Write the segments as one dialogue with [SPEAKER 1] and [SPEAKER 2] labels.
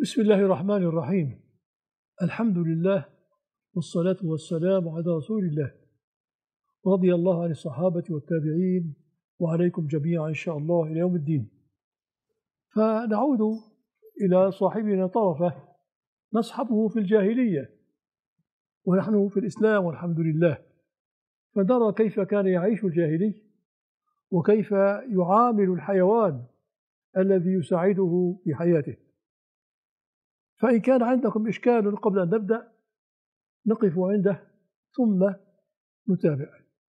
[SPEAKER 1] بسم الله الرحمن الرحيم. الحمد لله والصلاة والسلام على رسول الله، رضي الله عن الصحابة والتابعين وعليكم جميعا إن شاء الله إلى يوم الدين. فنعود إلى صاحبنا طرفة نصحبه في الجاهلية ونحن في الإسلام والحمد لله، فنرى كيف كان يعيش الجاهلي وكيف يعامل الحيوان الذي يساعده في حياته. فإن كان عندكم إشكال قبل أن نبدأ نقف عنده ثم نتابع.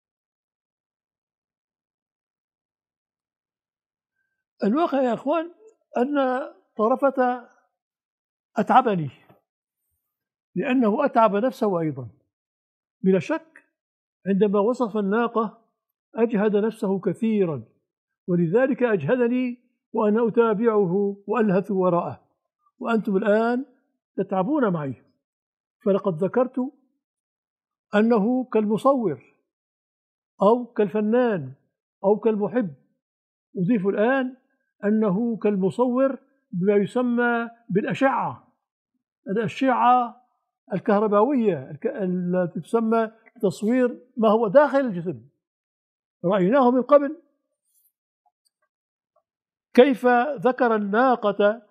[SPEAKER 1] الواقع يا أخوان أن طرفة أتعبني، لأنه أتعب نفسه أيضا بلا شك. عندما وصف الناقة أجهد نفسه كثيرا، ولذلك أجهدني وأنا أتابعه وألهث وراءه، وأنتم الآن تتعبون معي. فلقد ذكرت أنه كالمصور أو كالفنان أو كالمحب، أضيف الآن أنه كالمصور بما يسمى بالأشعة، الأشعة الكهربائية التي تسمى تصوير ما هو داخل الجسم. رأيناه من قبل كيف ذكر الناقة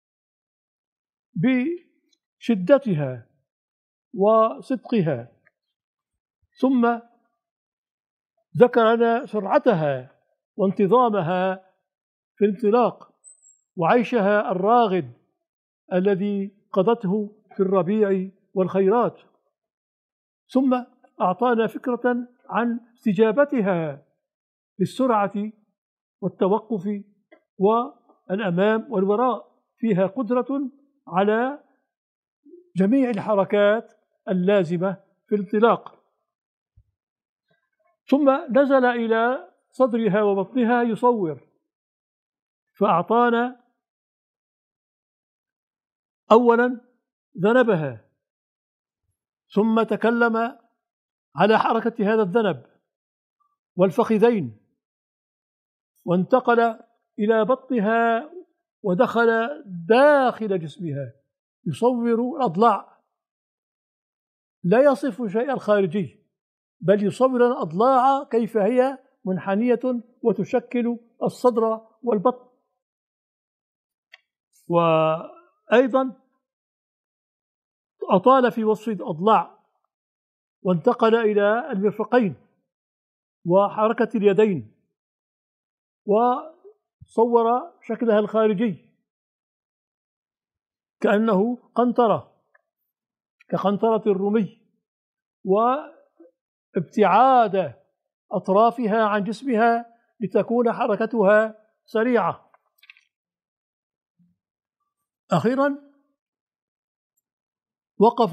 [SPEAKER 1] بشدتها وصدقها، ثم ذكر لنا سرعتها وانتظامها في الانطلاق وعيشها الراغد الذي قضته في الربيع والخيرات، ثم أعطانا فكرة عن استجابتها للسرعة والتوقف والأمام والوراء، فيها قدرة على جميع الحركات اللازمة في الانطلاق. ثم نزل إلى صدرها وبطنها يصور، فأعطانا أولا ذنبها، ثم تكلم على حركة هذا الذنب والفخذين، وانتقل إلى بطنها ودخل داخل جسمها يصور الأضلاع، لا يصف الشيء الخارجي بل يصور الأضلاع كيف هي منحنية وتشكل الصدر والبطن. وأيضا أطال في وصف الأضلاع وانتقل إلى المرفقين وحركة اليدين، وصور شكلها الخارجي كأنه قنطرة كقنطرة الرومي، وابتعاد أطرافها عن جسمها لتكون حركتها سريعة. أخيرا وقف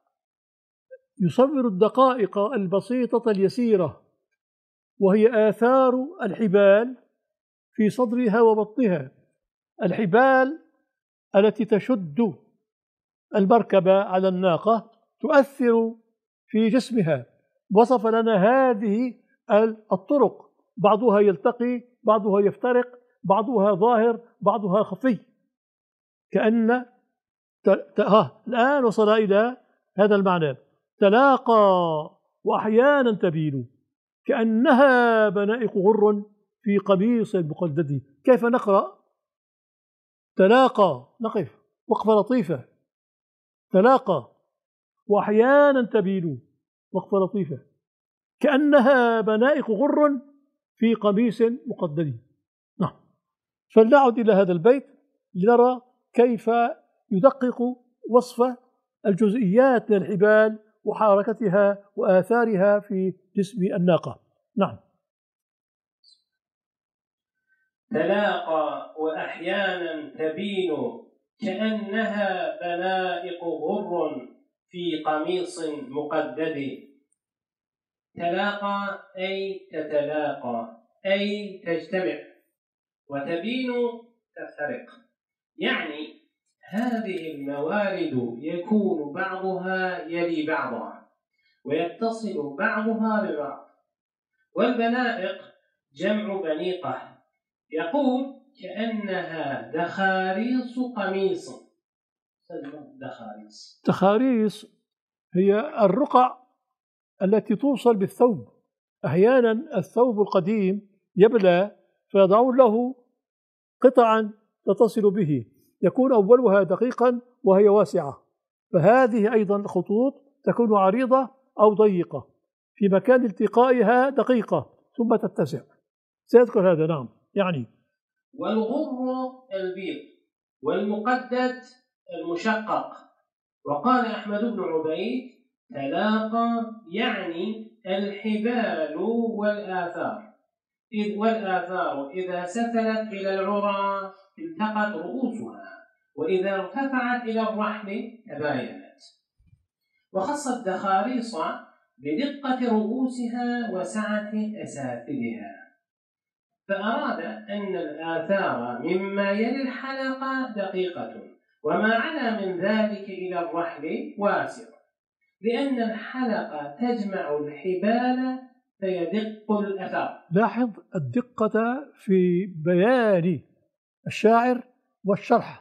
[SPEAKER 1] يصور الدقائق البسيطة اليسيرة، وهي آثار الحبال في صدرها وبطنها، الحبال التي تشد المركبة على الناقة تؤثر في جسمها. وصف لنا هذه الطرق، بعضها يلتقي، بعضها يفترق، بعضها ظاهر، بعضها خفي، كأن الآن وصل إلى هذا المعنى: تلاقى وأحيانا تبين كأنها بنائق غر في قميص مقدد. كيف نقرأ تلاقى؟ نقف وقفة لطيفة، تلاقى وأحيانا تبين، وقفة لطيفة، كأنها بنائق غر في قميص مقدد. نعم. فلنعد إلى هذا البيت لنرى كيف يدقق وصف الجزئيات من الحبال وحركتها وآثارها في جسم الناقة. نعم.
[SPEAKER 2] تلاقى وأحيانا تبين كأنها بنائق غر في قميص مقدد. تلاقى أي تتلاقى أي تجتمع، وتبين تفترق، يعني هذه الموارد يكون بعضها يلي بعضها ويتصل بعضها ببعض. والبنائق جمع بنيقة، يقول كأنها دخاريص قميص، دخاريس.
[SPEAKER 1] تخاريص هي الرقع التي توصل بالثوب. أحيانا الثوب القديم يبلى فيضعون له قطعا تتصل به، يكون أولها دقيقا وهي واسعة، فهذه أيضا خطوط تكون عريضة أو ضيقة في مكان التقائها دقيقة ثم تتسع. سيذكر هذا. نعم. يعني
[SPEAKER 2] والغر البيض والمقدد المشقق. وقال أحمد بن عبيد: تلاقى يعني الحبال والآثار، والآثار إذا سفلت إلى العرى التقت رؤوسها، وإذا ارتفعت إلى الرحل تباينت. وخص الدخاريص بدقة رؤوسها وسعة أسافلها، فأراد أن الآثار مما يلي الحلقة دقيقة، وما علا من ذلك إلى الرحل واسع، لأن الحلقة تجمع الحبال فيدق الأثار.
[SPEAKER 1] لاحظ الدقة في بيان الشاعر والشرح.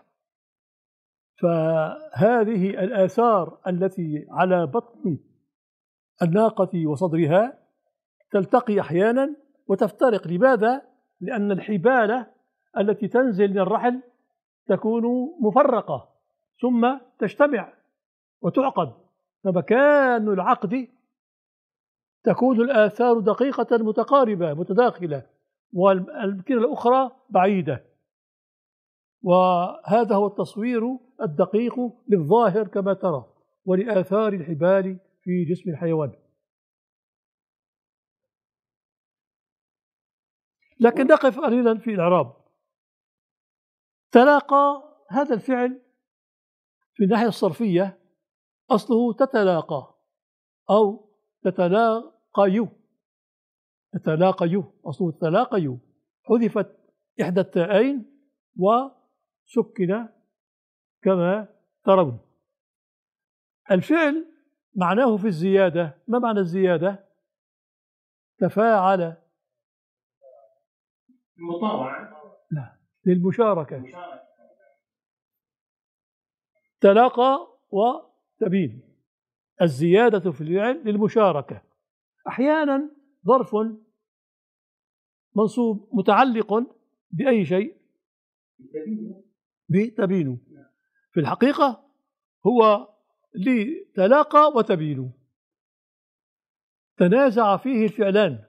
[SPEAKER 1] فهذه الآثار التي على بطن الناقة وصدرها تلتقي أحيانا وتفترق. لماذا؟ لأن الحبال التي تنزل من الرحل تكون مفرقة ثم تجتمع وتعقد، فمكان العقد تكون الآثار دقيقة متقاربة متداخلة، والأمكنة الأخرى بعيدة. وهذا هو التصوير الدقيق للظاهر كما ترى ولآثار الحبال في جسم الحيوان. لكن نقف قليلا في الإعراب. تلاقى هذا الفعل في الناحية الصرفية أصله تتلاقى أو تتلاقي. تتلاقي أصله تتلاقي، حذفت إحدى التاءين وسكن كما ترون. الفعل معناه في الزيادة. ما معنى الزيادة؟ تفاعل.
[SPEAKER 2] المطاوعة.
[SPEAKER 1] لا، للمشاركة. تلاقى وتبين. الزيادة في الفعل للمشاركة. أحيانا ظرف منصوب متعلق بأي شيء بتبين. في الحقيقة هو لتلاقى وتبين، تنازع فيه الفعلان،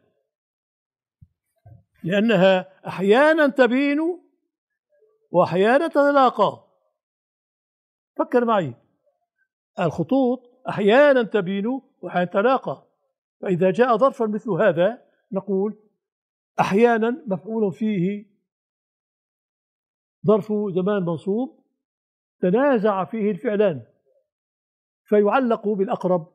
[SPEAKER 1] لأنها أحيانا تبين وأحيانا تتلاقى. فكر معي، الخطوط أحيانا تبين وأحيانا تتلاقى. فإذا جاء ظرفا مثل هذا نقول أحيانا مفعول فيه ظرف زمان منصوب تنازع فيه الفعلان فيعلق بالأقرب،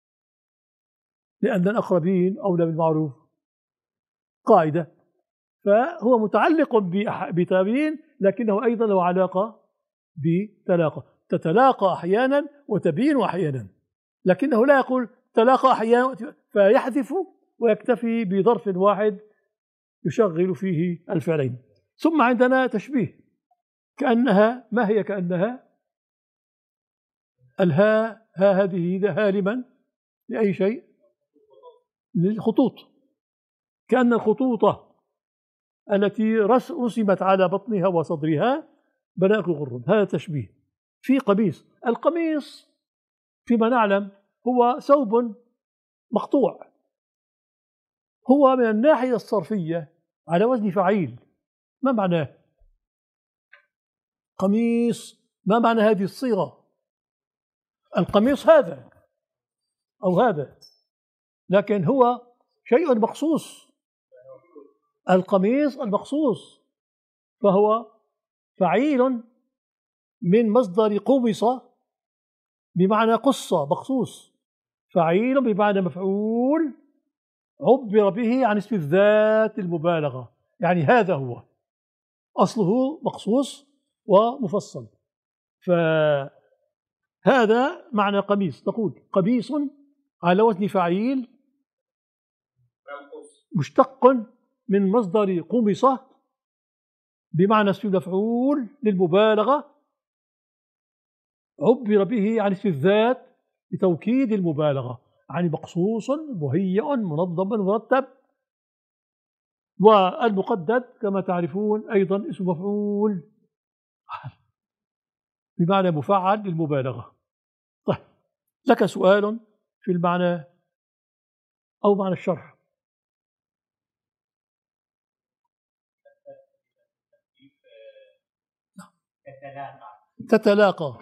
[SPEAKER 1] لأن الأقربين أولى بالمعروف قاعدة. فهو متعلق بتبين لكنه أيضا له علاقة بتلاقى. تتلاقى أحيانا وتبين أحيانا، لكنه لا يقول تلاقى أحيانا فيحذف ويكتفي بظرف واحد يشغل فيه الفعلين. ثم عندنا تشبيه، كأنها. ما هي كأنها؟ الها، ها هذه ها لمن؟ لأي شيء؟ للخطوط. كأن الخطوط التي رسمت على بطنها وصدرها بناء غر. هذا تشبيه. في قميص. القميص فيما نعلم هو ثوب مقطوع، هو من الناحية الصرفية على وزن فعيل. ما معناه قميص؟ ما معنى هذه الصيغة؟ القميص هذا أو هذا، لكن هو شيء مخصوص. القميص المخصوص فهو فعيل من مصدر قمص بمعنى قص مخصوص، فعيل بمعنى مفعول عبر به عن اسم الذات المبالغة. يعني هذا هو أصله مخصوص ومفصل. فهذا معنى قميص. نقول قميص على وزن فعيل مشتق من مصدر قمصة بمعنى اسم مفعول للمبالغة عبر به عن اسم الذات لتوكيد المبالغة، يعني مقصوص مهيئ منظم مرتب. والمقدد كما تعرفون أيضا اسم مفعول بمعنى مفعل للمبالغة. طيب، لك سؤال في المعنى أو معنى الشرح؟ تتلاقى.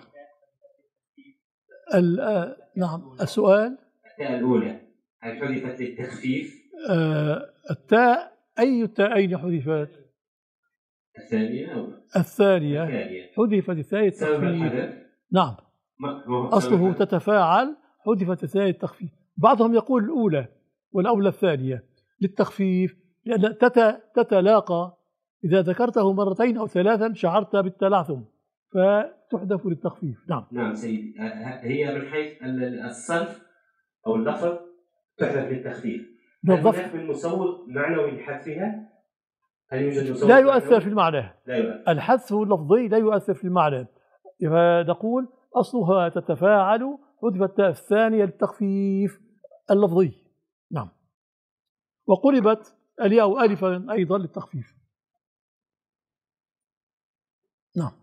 [SPEAKER 1] نعم، السؤال
[SPEAKER 2] التاء الأولى هل حذفت للتخفيف؟
[SPEAKER 1] التاء، أي التاءين حذفت؟
[SPEAKER 2] الثانية أو
[SPEAKER 1] الثانية حذفت الثاء
[SPEAKER 2] سبب
[SPEAKER 1] التخفيف.
[SPEAKER 2] الحذف؟
[SPEAKER 1] نعم، أصله تتفاعل، حذفت الثاء التخفيف. بعضهم يقول الأولى والأولى الثانية للتخفيف، لأن تتلاقى إذا ذكرته مرتين أو ثلاثا شعرت بالتلاثم فتحذف للتخفيف. نعم.
[SPEAKER 2] نعم سيدي، هي من حيث الصرف أو اللفظ تحذف للتخفيف.
[SPEAKER 1] بالضبط.
[SPEAKER 2] هل من مصور معنوي لحذفها؟ هل يوجد مصور
[SPEAKER 1] لا يؤثر في المعنى.
[SPEAKER 2] لا يؤثر.
[SPEAKER 1] الحذف اللفظي لا يؤثر في المعنى. نقول أصلها تتفاعل، حذفت التاء الثانية للتخفيف اللفظي. نعم. وقلبت الياء ألفا أيضا للتخفيف. نعم.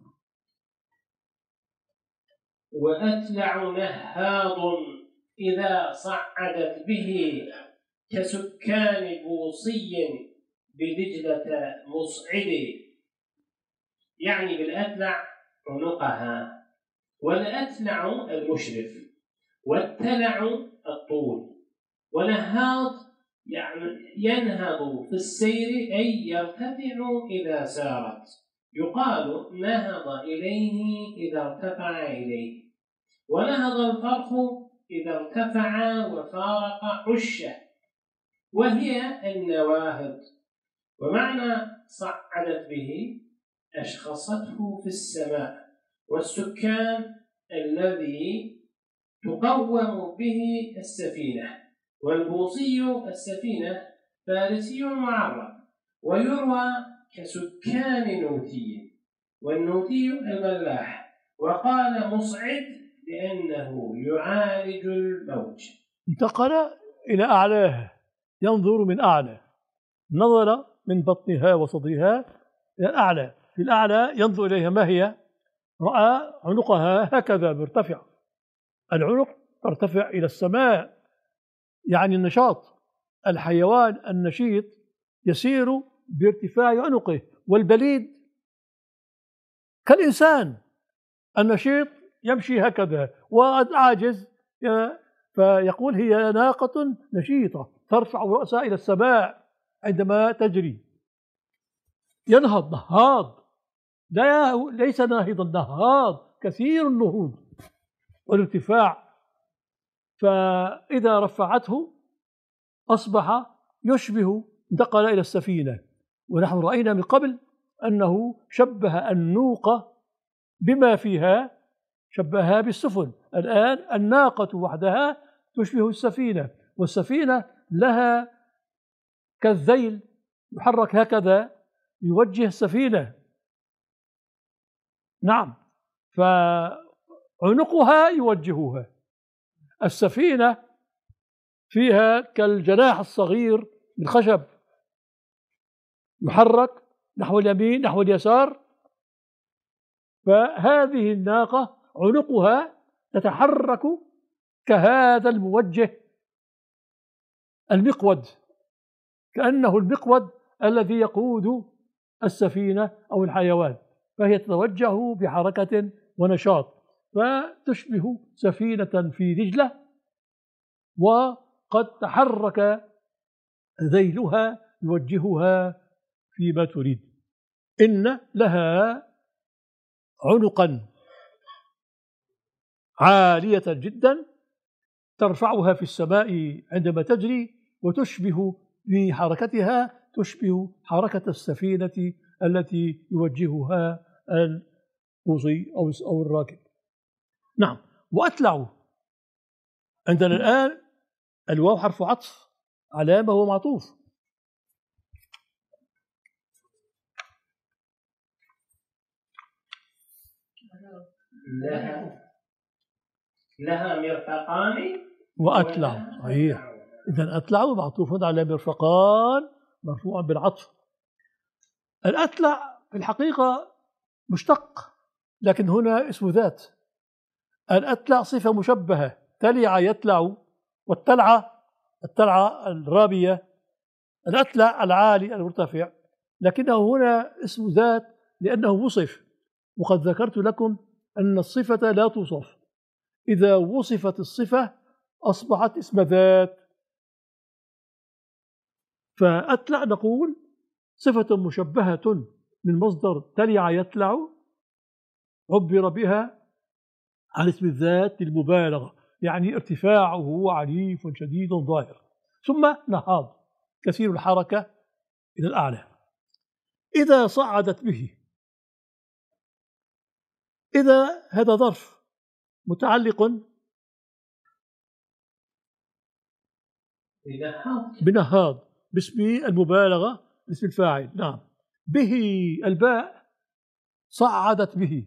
[SPEAKER 2] وأتلع نهاض إذا صعدت به كسكان بوصي بدجلة مصعد. يعني بالأتلع عنقها، والأتلع المشرف، والتلع الطول. ونهاض يعني ينهض في السير أي يرتفع إذا سارت. يقال نهض إليه إذا ارتفع إليه. ونهض الفرخ إذا ارتفع وفارق عشه، وهي النواهض. ومعنى صعدت به أشخصته في السماء. والسكان الذي تقوم به السفينة. والبوصي السفينة فارسي معرب، ويروى كسكان نوتي، والنوتي الملاح. وقال مصعد لأنه يعالج الموج.
[SPEAKER 1] انتقل إلى أعلاه، ينظر من أعلى، نظر من بطنها وصدرها إلى الأعلى. في الأعلى ينظر إليها، ما هي؟ رأى عنقها هكذا مرتفع. العنق ترتفع إلى السماء، يعني النشاط. الحيوان النشيط يسير بارتفاع عنقه، والبليد كالإنسان النشيط يمشي هكذا، والعاجز فيقول هي ناقة نشيطة ترفع رأسها إلى السماء عندما تجري. ينهض، نهاض، ليس ناهضا، نهاض، كثير النهوض والارتفاع. فإذا رفعته أصبح يشبه، انتقل إلى السفينة. ونحن رأينا من قبل أنه شبه النوقة بما فيها، شبهها بالسفن. الآن الناقة وحدها تشبه السفينة، والسفينة لها كالذيل يحرك هكذا يوجه السفينة. نعم، فعنقها يوجهها. السفينة فيها كالجناح الصغير من خشب يحرك نحو اليمين نحو اليسار. فهذه الناقة عنقها تتحرك كهذا الموجه، المقود، كأنه المقود الذي يقود السفينة أو الحيوان، فهي تتوجه بحركة ونشاط، فتشبه سفينة في دجلة، وقد تحرك ذيلها يوجهها فيما تريد. إن لها عنقا عالية جدا ترفعها في السماء عندما تجري، وتشبه بحركتها تشبه حركة السفينة التي يوجهها الوصي أو الراكب. نعم. وأتلع عندنا الآن الواو حرف عطف، علامة ومعطوف.
[SPEAKER 2] لها
[SPEAKER 3] لها مرفقان
[SPEAKER 1] وأتلع. صحيح. إذا أتلع معطوف على مرفقان مرفوع بالعطف. الأتلع في الحقيقة مشتق، لكن هنا اسم ذات. الأتلع صفة مشبهة، تلع يتلع، التلعة الرابية، الأتلع العالي المرتفع، لكنه هنا اسم ذات لأنه وصف. وقد ذكرت لكم أن الصفة لا توصف، إذا وصفت الصفة أصبحت اسم ذات. فأتلع نقول صفة مشبهة من مصدر تلع يتلع، عبر بها عن اسم الذات للمبالغة، يعني ارتفاعه عنيف شديد ظاهر. ثم نهاض كثير الحركة إلى الأعلى. إذا صعدت به، إذا هذا ظرف متعلق بنهاض باسم المبالغة، باسم الفاعل. نعم. به الباء صعدت به،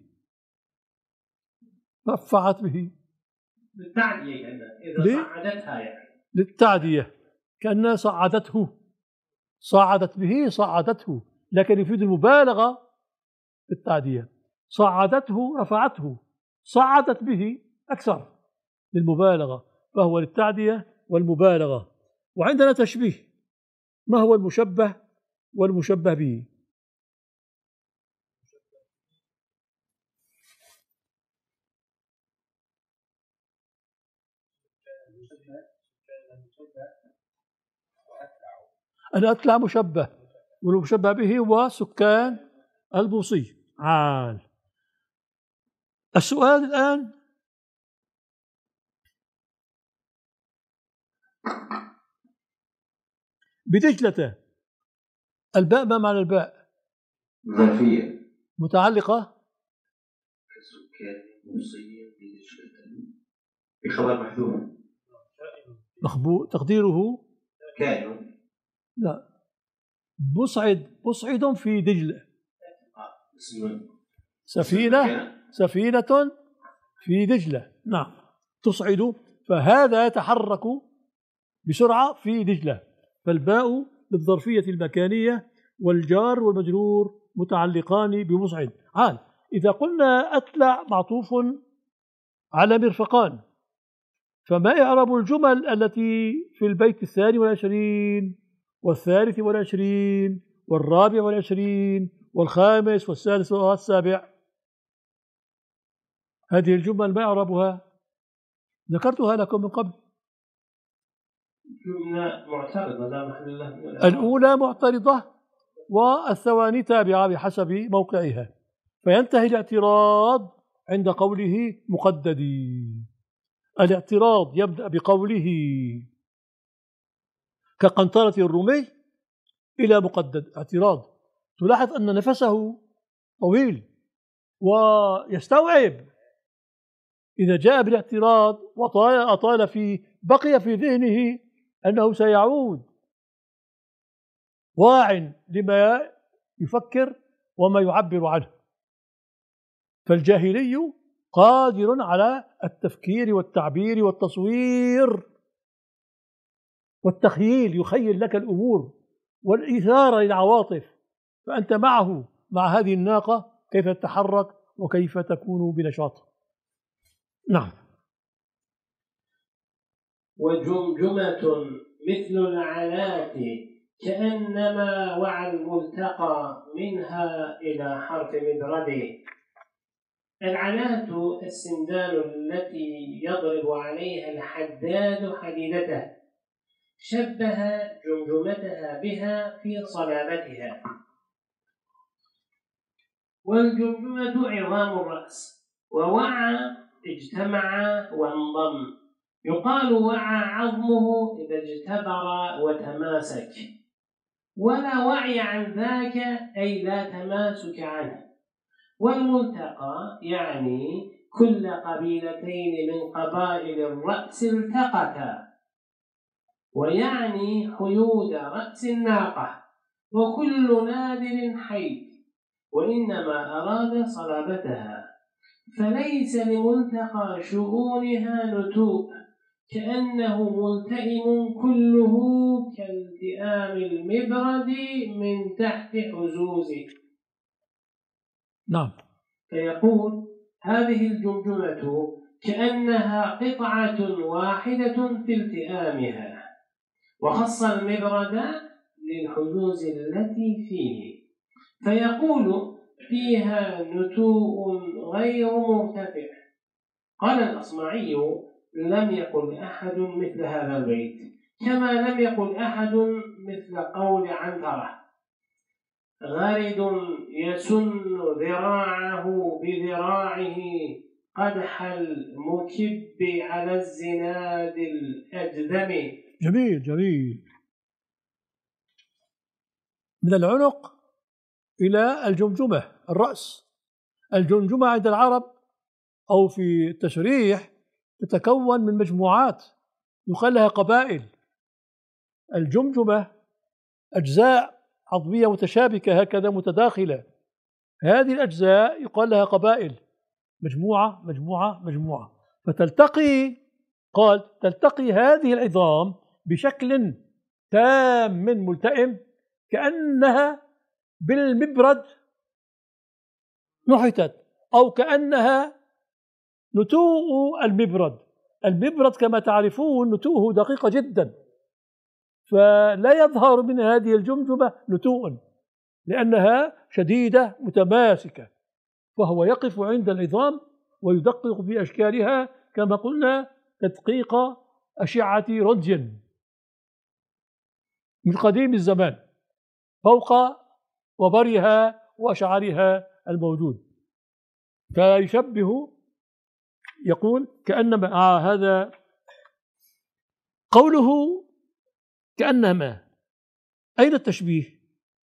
[SPEAKER 1] رفعت به
[SPEAKER 3] للتعدية، إذا صعدتها يعني
[SPEAKER 1] للتعدية، كأنها صعدته، صعدت به صعدته، لكن يفيد المبالغة في التعدية. صعدته رفعته، صعدت به أكثر للمبالغة، فهو للتعدية والمبالغة. وعندنا تشبيه، ما هو المشبه والمشبه به؟ الأتلع مشبه، والمشبه به هو سكان البوصي. عال. السؤال الآن، بدجلة الباء ما معنى الباء؟
[SPEAKER 2] ظرفية
[SPEAKER 1] متعلقة
[SPEAKER 2] كسكان البوصية بدجلة، بخبر محذوف
[SPEAKER 1] تقديره
[SPEAKER 2] كائن.
[SPEAKER 1] لا، بصعد في دجلة، سفينة في دجلة. نعم، تصعد، فهذا يتحرك بسرعة في دجلة، فالباء للظرفية المكانية، والجار والمجرور متعلقان بمصعد. عال. إذا قلنا أتلع معطوف على مرفقان، فما إعراب الجمل التي في البيت 22 والثالث والعشرين والرابع والعشرين والخامس والسادس والسابع؟ هذه الجمل ما إعرابها؟ ذكرتها لكم من قبل.
[SPEAKER 3] جملة معترضة لا محل لها من
[SPEAKER 1] الأولى معترضة، والثواني تابعة بحسب موقعها، فينتهي الاعتراض عند قوله مقددي. الاعتراض يبدأ بقوله كقنطرة الرمي إلى مقدد، اعتراض. تلاحظ أن نفسه طويل ويستوعب. إذا جاء بالاعتراض وأطال فيه، بقي في ذهنه أنه سيعود، واع لما يفكر وما يعبر عنه. فالجاهلي قادر على التفكير والتعبير والتصوير والتخييل، يخيل لك الأمور والإثارة للعواطف، فأنت معه مع هذه الناقة كيف تتحرك وكيف تكون بنشاط. نعم.
[SPEAKER 3] وجمجمة مثل العلات كأنما وعى الملتقى منها إلى حرف مدرد. العلات السندان التي يضرب عليها الحداد حديدته، شبه جمجمتها بها في صلابتها. والجمجمة عظام الرأس، ووعى اجتمع وانضم. يقال وعى عظمه إذا اجتبر وتماسك، ولا وعي عن ذاك أي لا تماسك عنه. والملتقى يعني كل قبيلتين من قبائل الرأس التقتا، ويعني حيود رأس الناقة، وكل نادر حي، وإنما أراد صلابتها. فليس لملتقى شؤونها نتوء، كأنه ملتئم كله كالتئام المبرد من تحت حزوزه.
[SPEAKER 1] نعم.
[SPEAKER 3] فيقول: هذه الجمجمة كأنها قطعة واحدة في التئامها، وخص المبرد للحجوز التي فيه، فيقول: فيها نتوء غير مرتفع. قال الأصمعي: لم يقل أحد مثل هذا البيت، كما لم يقل أحد مثل قول عنترة: غارد يسن ذراعه بذراعه قدح المكب على الزناد الأجدم.
[SPEAKER 1] جميل جميل. من العنق إلى الجمجمة، الرأس. الجمجمة عند العرب أو في التشريح تتكون من مجموعات يقال لها قبائل. الجمجمة أجزاء عظمية متشابكة هكذا متداخلة، هذه الأجزاء يقال لها قبائل، مجموعة مجموعة مجموعة، فتلتقي، قال تلتقي هذه العظام بشكل تام ملتئم كأنها بالمبرد نحتت، أو كأنها نتوء المبرد. المبرد كما تعرفون نتوءه دقيقة جدا، فلا يظهر من هذه الجمجمة نتوء لأنها شديدة متماسكة، فهو يقف عند العظام ويدقق في أشكالها كما قلنا تدقيق أشعة رنتجن من قديم الزمان فوق وبرها وأشعارها الموجود. فيشبه، يقول كأنما هذا قوله كأنما، أين التشبيه؟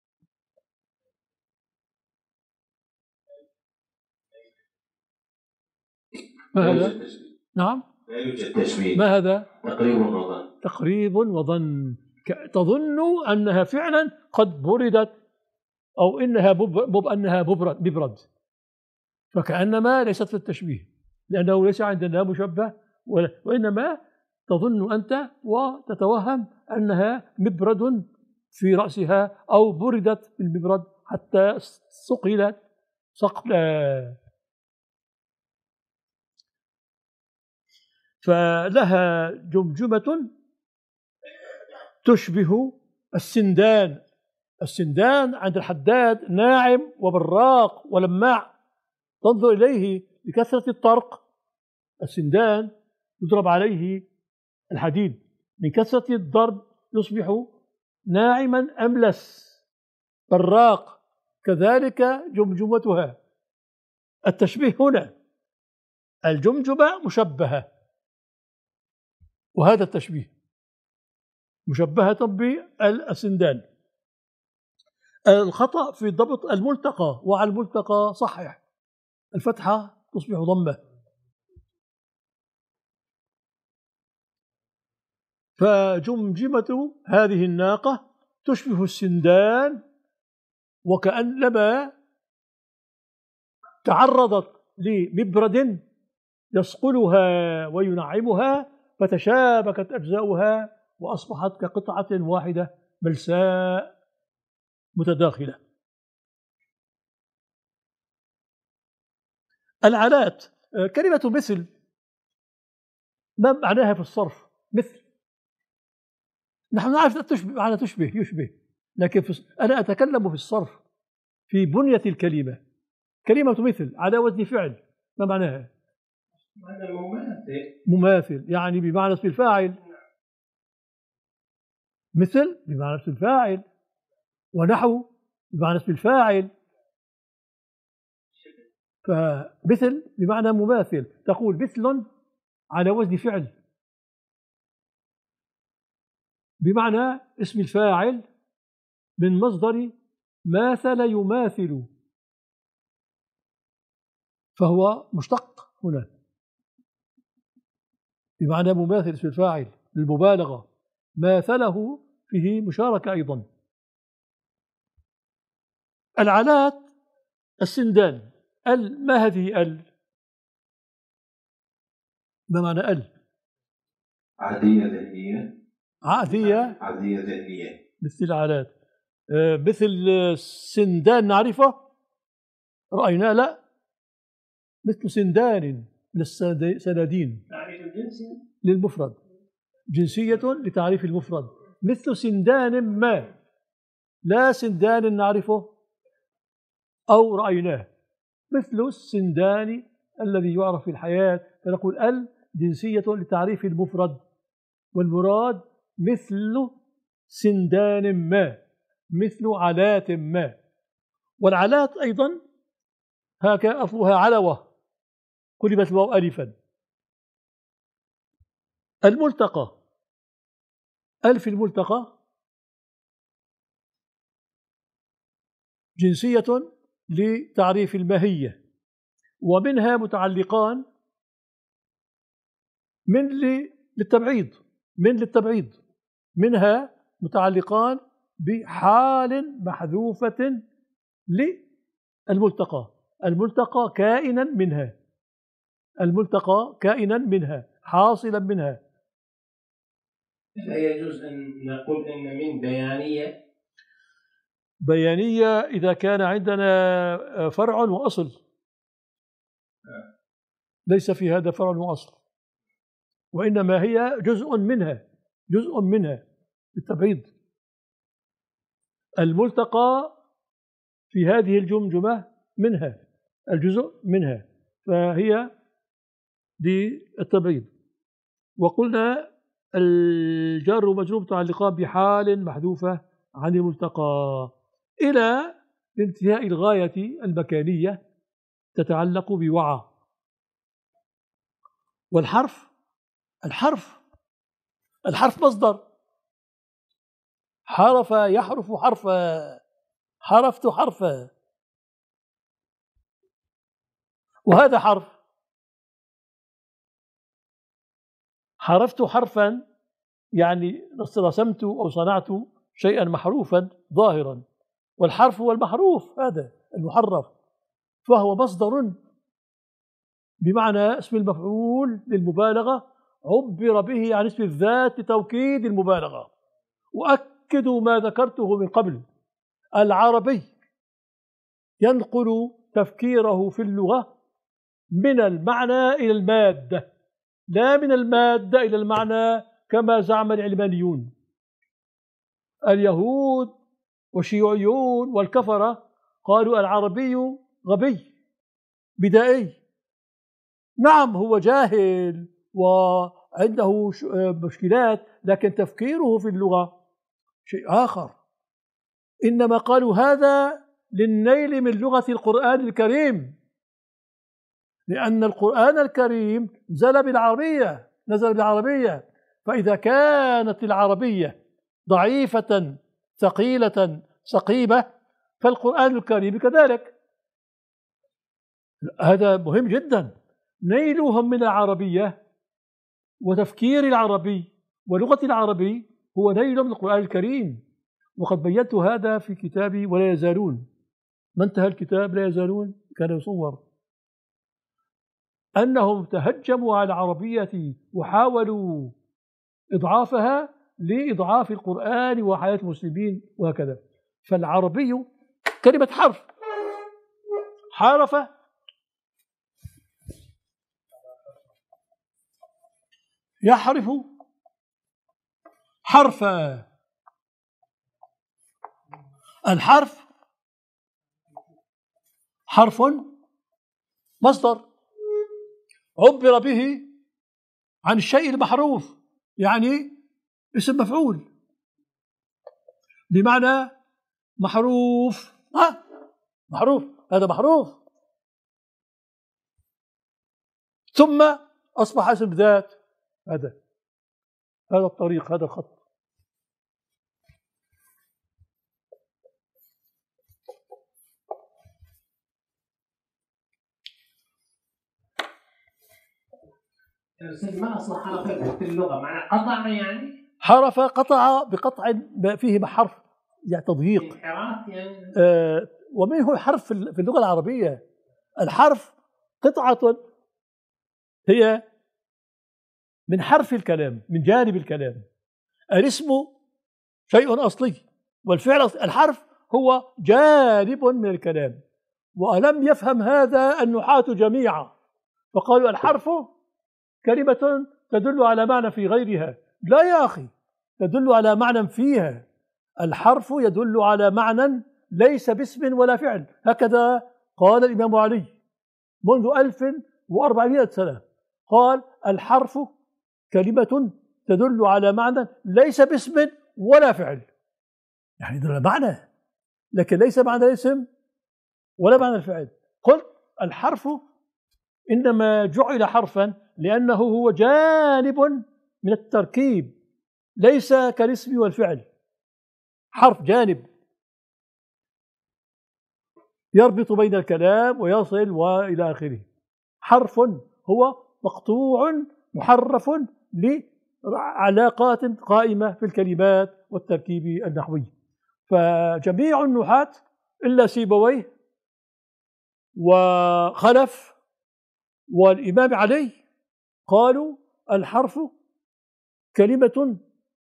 [SPEAKER 1] ما هذا؟ نعم،
[SPEAKER 2] لا يوجد تشبيه.
[SPEAKER 1] ما هذا؟
[SPEAKER 2] تقريب وظن.
[SPEAKER 1] تقريب وظن. تظن أنها فعلا قد بردت أو إنها أنها مبرد، فكأنما ليست في التشبيه لأنه ليس عندنا مشبه، وإنما تظن أنت وتتوهم أنها مبرد في رأسها أو بردت بالمبرد حتى صقلت صقلا. فلها جمجمة تشبه السندان. السندان عند الحداد ناعم وبراق ولماع، تنظر إليه بكثرة الطرق. السندان يضرب عليه الحديد، من كثرة الضرب يصبح ناعما أملس براق، كذلك جمجمتها. التشبيه هنا الجمجمة مشبهة، وهذا التشبيه مشبهة بالسندان. الخطأ في ضبط الملتقى، وعلى الملتقى صحح الفتحة تصبح ضمة. فجمجمة هذه الناقة تشبه السندان، وكأنما تعرضت لمبرد يصقلها وينعمها فتشابكت أجزاؤها وأصبحت كقطعة واحدة بلساء متداخلة. العلات، كلمة مثل ما معناها في الصرف؟ مثل، نحن نعرف تشبه، معنى تشبه يشبه، لكن أنا أتكلم في الصرف في بنية الكلمة. كلمة مثل على وزن فعل، ما معناها؟
[SPEAKER 3] هذا مماثل.
[SPEAKER 1] مماثل يعني بمعنى اسم الفاعل. مثل بمعنى اسم الفاعل، ونحو بمعنى اسم الفاعل. فمثل بمعنى مماثل، تقول مثل على وزن فعل بمعنى اسم الفاعل من مصدر ماثل يماثل، فهو مشتق هنا بمعنى مماثل اسم الفاعل للمبالغة، ماثله فيه مشاركة أيضا. العلات السندان. ما هذه ما معنى ال؟
[SPEAKER 2] عادية ذهنية.
[SPEAKER 1] عادية
[SPEAKER 2] ذهنية.
[SPEAKER 1] مثل العادات. مثل سندان نعرفه رأيناه، لا، مثل سندان للسنادين
[SPEAKER 3] تعريف الجنسي
[SPEAKER 1] للمفرد، جنسية لتعريف المفرد، مثل سندان ما، لا سندان نعرفه أو رأيناه، مثل السندان الذي يعرف في الحياة، فنقول ال جنسية لتعريف المفرد، والمراد مثل سندان ما، مثل علات ما. والعلات أيضا هكذا أصلها علوة قلبت الواو ألفا. الملتقى، ألف الملتقى جنسية لتعريف الماهية، ومنها متعلقان للتبعيض، منها متعلقان بحال محذوفة للملتقى، الملتقى كائنا منها حاصلا منها.
[SPEAKER 3] لا يجوز أن نقول أن من
[SPEAKER 1] بيانية إذا كان عندنا فرع وأصل، ليس في هذا فرع وأصل، وإنما هي جزء منها بالتبعيض. الملتقى في هذه الجمجمة منها، الجزء منها، فهي بالتبعيض. وقلنا الجار ومجرور متعلقان بحال محذوفة عن الملتقى إلى انتهاء الغاية المكانية تتعلق بوعى. والحرف، الحرف مصدر، حرف يحرف حرفا، حرفت حرفا، وهذا حرف. حرفت حرفا يعني رسمت أو صنعت شيئا محروفا ظاهرا، والحرف هو المحروف، هذا المحرف، فهو مصدر بمعنى اسم المفعول للمبالغة، عبر به عن اسم الذات لتوكيد المبالغة. وأكدوا ما ذكرته من قبل، العربي ينقل تفكيره في اللغة من المعنى إلى المادة، لا من المادة إلى المعنى كما زعم العلمانيون اليهود والشيوعيون والكفرة. قالوا العربي غبي بدائي، نعم هو جاهل وعنده مشكلات، لكن تفكيره في اللغة شيء آخر. إنما قالوا هذا للنيل من لغة القرآن الكريم، لأن القرآن الكريم نزل بالعربية، فإذا كانت العربية ضعيفة ثقيلة سقيمة فالقرآن الكريم كذلك. هذا مهم جدا، نيلهم من العربية وتفكير العربي ولغة العربي هو نيل من القرآن الكريم. وقد بينت هذا في كتابي ولا يزالون. ما انتهى الكتاب لا يزالون كان يصور أنهم تهجموا على العربية وحاولوا إضعافها لإضعاف القرآن وحياة المسلمين وهكذا. فالعربي كلمة حرف، حرف يحرف حرفا، الحرف حرف مصدر عبر به عن الشيء المحروف، يعني اسم مفعول بمعنى محروف، محروف، هذا محروف، ثم أصبح اسم ذات. هذا الطريق، هذا الخط.
[SPEAKER 3] ما أصل حرف في اللغة معنى قطع، يعني
[SPEAKER 1] حرف قطع بقطع فيه حرف يعني تضييق،
[SPEAKER 3] انحراف يعني.
[SPEAKER 1] ومنه حرف في اللغة العربية. الحرف قطعة هي من حرف الكلام، من جانب الكلام. الاسم شيء أصلي، والفعل الحرف هو جانب من الكلام. ولم يفهم هذا النحاة جميعا، فقالوا الحرف كلمة تدل على معنى في غيرها. لا يا أخي، تدل على معنى فيها. الحرف يدل على معنى ليس باسم ولا فعل، هكذا قال الإمام علي منذ 1400 سنة. قال الحرف كلمة تدل على معنى ليس باسم ولا فعل، يعني يدل على معنى لكن ليس معنى الاسم ولا معنى الفعل. قلت الحرف إنما جعل حرفا لأنه هو جانب من التركيب، ليس كالاسم والفعل. حرف جانب يربط بين الكلام ويصل وإلى آخره. حرف هو مقطوع محرف لعلاقات قائمة في الكلمات والتركيب النحوي. فجميع النحاة إلا سيبويه وخلف والإمام علي قالوا الحرف كلمة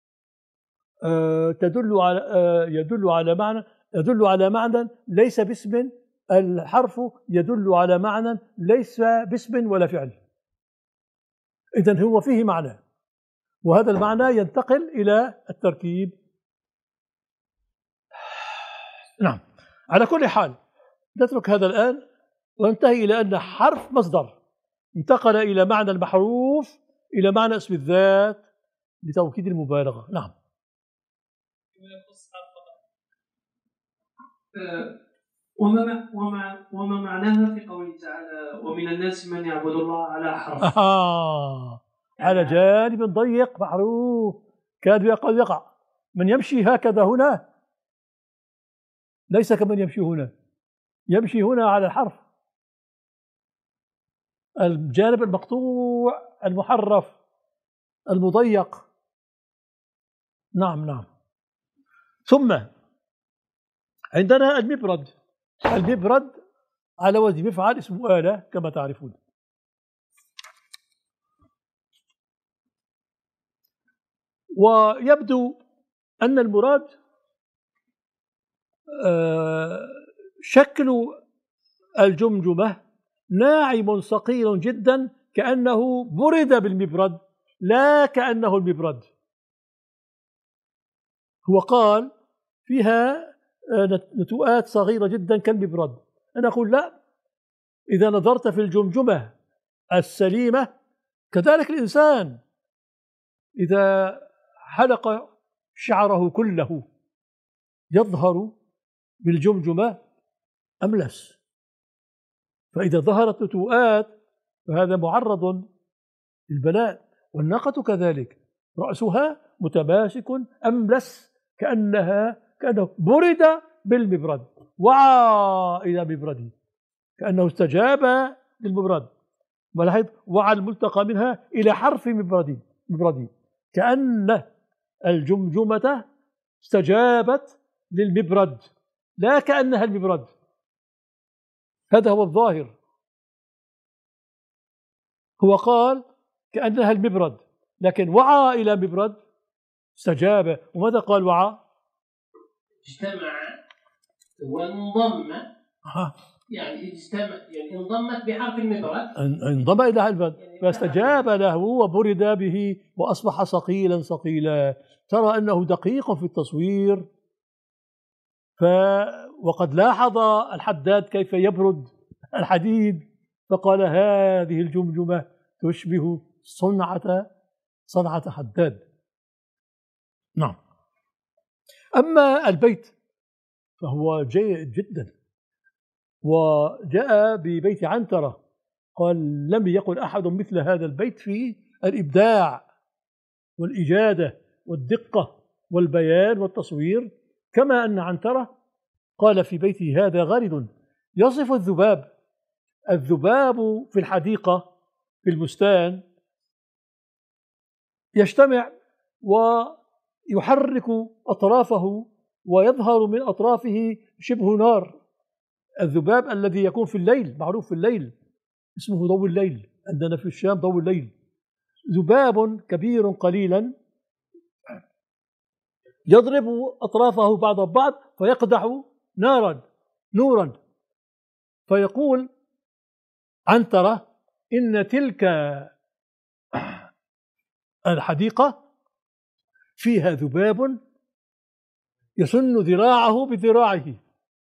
[SPEAKER 1] يدل على معنى ليس باسم. الحرف يدل على معنى ليس باسم ولا فعل، إذن هو فيه معنى، وهذا المعنى ينتقل إلى التركيب. نعم، على كل حال نترك هذا الآن وننتهي إلى أن حرف مصدر انتقل إلى معنى المحروف إلى معنى اسم الذات لتوكيد المبالغة. نعم.
[SPEAKER 4] وما معناها في قوله تعالى ومن الناس من يعبد الله على حرف.
[SPEAKER 1] على جانب ضيق معروف كاد يقع. من يمشي هكذا هنا ليس كمن يمشي هنا، يمشي هنا على الحرف، الجانب المقطوع المحرف المضيق. نعم. ثم عندنا المبرد. المبرد على وزن مفعل اسمه آلة كما تعرفون. ويبدو أن المراد شكل الجمجمة ناعم صقيل جدا كأنه برد بالمبرد لا كأنه المبرد. هو قال فيها نتوءات صغيرة جدا كالمبرد. أنا أقول لا، إذا نظرت في الجمجمة السليمة كذلك الإنسان إذا حلق شعره كله يظهر بالجمجمة أملس، فإذا ظهرت نتوءات فهذا معرض للبلاء. والناقة كذلك رأسها متماسك أملس كأنه برد بالمبرد، وعى إلى مبرده كأنه استجاب للمبرد. ولاحظ وعى الملتقى منها إلى حرف مبرد كأن الجمجمة استجابت للمبرد لا كأنها المبرد. هذا هو الظاهر. هو قال كأنها المبرد لكن وعى إلى مبرد استجاب. وماذا قال وعى؟
[SPEAKER 3] اجتمع وانضم، يعني انضمت بحرف المبرد،
[SPEAKER 1] انضم إلى المبرد فاستجاب له وبرد به وأصبح صقيلا. ترى أنه دقيق في التصوير. وقد لاحظ الحداد كيف يبرد الحديد فقال هذه الجمجمة تشبه صنعة حداد. نعم. أما البيت فهو جيد جدا، وجاء ببيت عنترة قال لم يقل أحد مثل هذا البيت في الإبداع والإجادة والدقة والبيان والتصوير. كما أن عنترة قال في بيته هذا غرض يصف الذباب في الحديقة في البستان يجتمع ويحرك أطرافه ويظهر من أطرافه شبه نار. الذباب الذي يكون في الليل، معروف في الليل اسمه ضوء الليل، عندنا في الشام ضوء الليل. ذباب كبير قليلا يضرب أطرافه بعض البعض فيقدح نورا فيقول عنترة إن تلك الحديقة فيها ذباب يسن ذراعه بذراعه،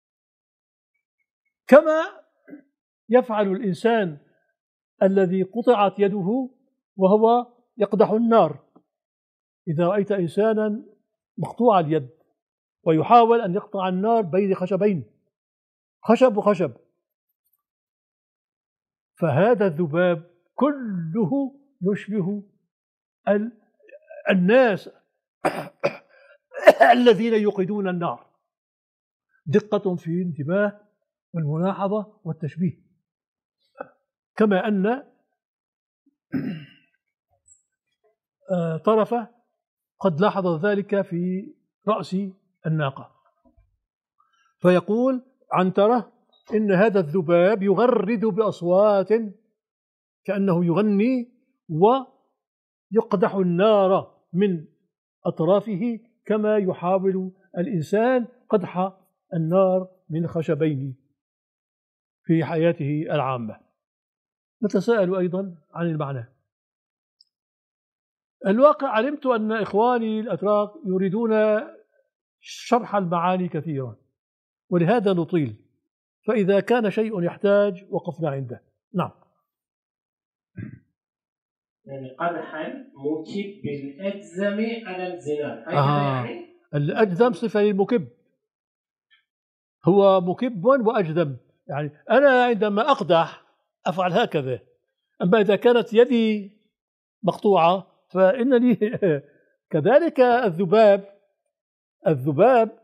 [SPEAKER 1] كما يفعل الإنسان الذي قطعت يده وهو يقدح النار. إذا رأيت إنسانا مقطوع اليد ويحاول أن يقطع النار بين خشبين، خشب وخشب، فهذا الذباب كله يشبه الناس الذين يوقدون النار. دقة في الانتباه والملاحظة والتشبيه، كما أن طرفة قد لاحظ ذلك في رأس الناقة، فيقول عنترة إن هذا الذباب يغرد بأصوات كأنه يغني ويقدح النار من أطرافه كما يحاول الإنسان قدح النار من خشبين في حياته العامة. نتساءل أيضا عن المعنى. الواقع علمت أن إخواني الأتراك يريدون شرح المعاني كثيرا، ولهذا نطيل، فإذا كان شيء يحتاج وقفنا عنده. نعم.
[SPEAKER 3] يعني قدحا مكب بالأجزم على الزناد، يعني
[SPEAKER 1] الأجزم صفة للمكب، هو مكب وأجزم، يعني أنا عندما أقدح أفعل هكذا، أما إذا كانت يدي مقطوعة فإنني كذلك. الذباب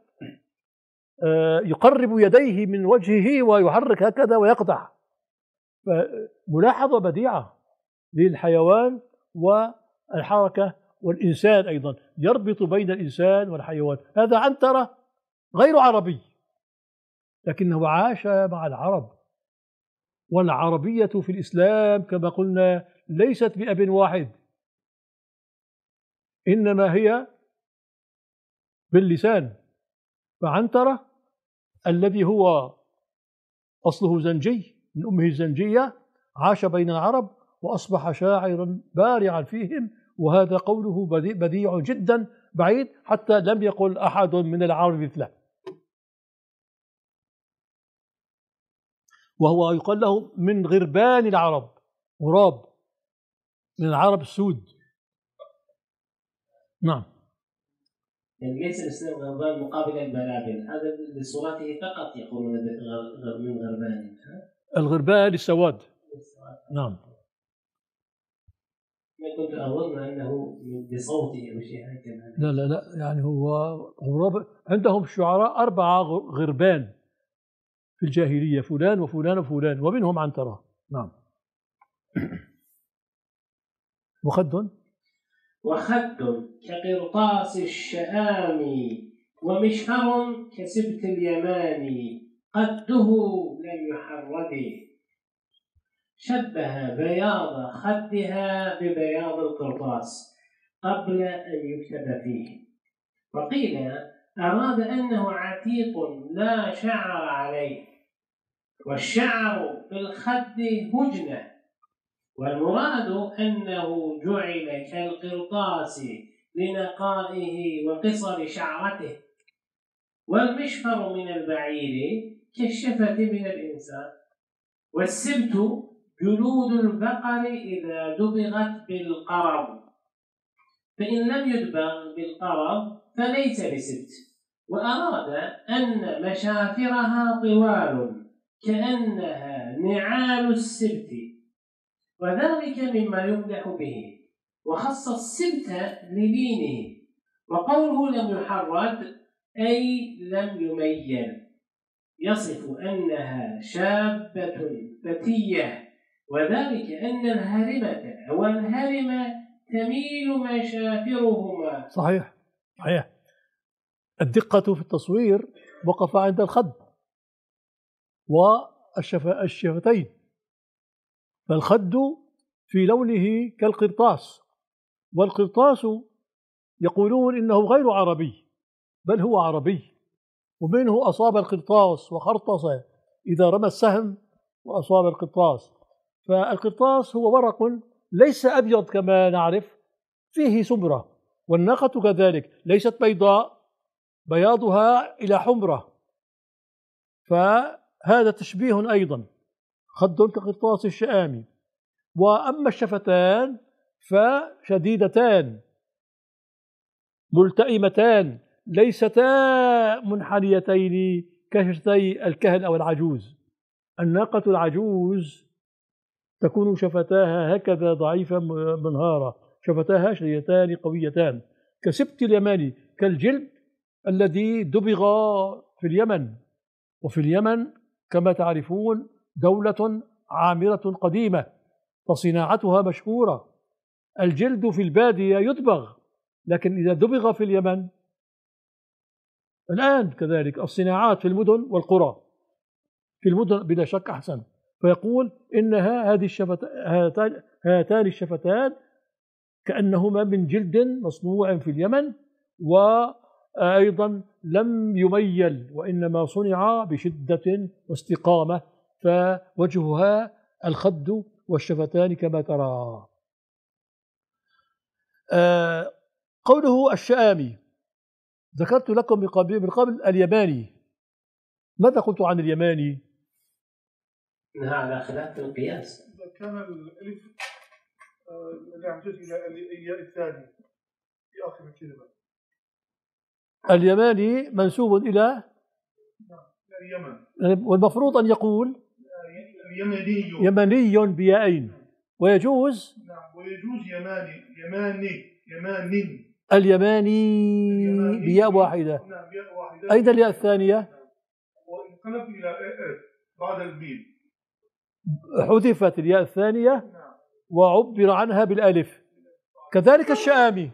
[SPEAKER 1] يقرب يديه من وجهه ويحرك هكذا ويقدح. ملاحظة بديعة للحيوان والحركة، والإنسان أيضا يربط بين الإنسان والحيوان. هذا عنترة غير عربي لكنه عاش مع العرب، والعربية في الإسلام كما قلنا ليست بأب واحد، إنما هي باللسان. فعنترة الذي هو أصله زنجي من أمه الزنجية عاش بين العرب وأصبح شاعرا بارعا فيهم، وهذا قوله بديع جدا بعيد حتى لم يقل أحد من العرب مثله، وهو يقال له من غربان العرب، غراب من العرب السود. نعم.
[SPEAKER 3] يعني ليس الإسلام غربان مقابل البلابل، هذا لصورته فقط يقولون من غربان.
[SPEAKER 1] الغربان السواد. نعم.
[SPEAKER 3] كنت أظن أنه بصوته أو شيء هكذا.
[SPEAKER 1] لا لا لا، يعني هو غراب. عندهم شعراء 4 غربان في الجاهلية، فلان وفلان وفلان، ومنهم عنترة. نعم. وخد
[SPEAKER 3] كقرطاس الشآم، ومشهر كسبت اليمان، قده لم يحرد. شبه بياض خدها ببياض القرطاس قبل أن يكتب فيه. وقيل أراد أنه عتيق لا شعر عليه، والشعر في الخد هجنة، والمراد أنه جعل كالقرطاس لنقائه وقصر شعرته، والمشفر من البعير كالشفة من الإنسان، والسبت جلود البقر إذا دبغت بالقرض، فإن لم يدبغ بالقرض فليس بسبت. وأراد أن مشافرها طوال كأنها نعال السبت، وذلك مما يمدح به، وخص السبت للينه. وقوله لم يحرد أي لم يميل، يصف أنها شابة فتية، وذلك أن الهرمة والهرم تميل مشافرهما.
[SPEAKER 1] صحيح. الدقة في التصوير وقف عند الخد والشفتين، فالخد في لونه كالقرطاس والقرطاس يقولون إنه غير عربي بل هو عربي، ومنه أصاب القرطاس وخرطس إذا رمى السهم وأصاب القرطاس. فالقرطاس هو ورق ليس أبيض كما نعرف، فيه سمرة، والناقة كذلك ليست بيضاء بياضها إلى حمرة، فهذا تشبيه أيضا، خد كقرطاس الشآم. وأما الشفتان فشديدتان ملتئمتان ليستا منحنيتين كشفتي الكهل أو العجوز. الناقة العجوز تكون شفتاها هكذا ضعيفة منهارة، شفتاها شديدتان قويتان كسبت اليماني، كالجلد الذي دبغ في اليمن. وفي اليمن كما تعرفون دولة عامرة قديمة فصناعتها مشهورة. الجلد في البادية يدبغ، لكن إذا دبغ في اليمن الآن كذلك الصناعات في المدن والقرى، في المدن بلا شك أحسن. فيقول إنها هاتان الشفتان كأنهما من جلد مصنوع في اليمن، وأيضا لم يميل وإنما صنع بشدة واستقامة، فوجهها الخد والشفتان كما ترى. قوله الشآمي ذكرت لكم من قبل اليماني. ماذا قلت عن اليماني؟
[SPEAKER 3] انها على خلاف القياس.
[SPEAKER 5] إذا كان الألف يحتاج إلى الياء الثانية في آخر الكلمة.
[SPEAKER 1] اليماني منسوب إلى
[SPEAKER 5] اليمن،
[SPEAKER 1] والمفروض أن يقول يمني بيائين، ويجوز
[SPEAKER 5] ويجوز يماني
[SPEAKER 1] اليماني بياء واحدة. أين الياء الثانية؟
[SPEAKER 5] وانقلب إلى بعد البيل،
[SPEAKER 1] حذفت الياء الثانية وعبر عنها بالألف. كذلك الشآمي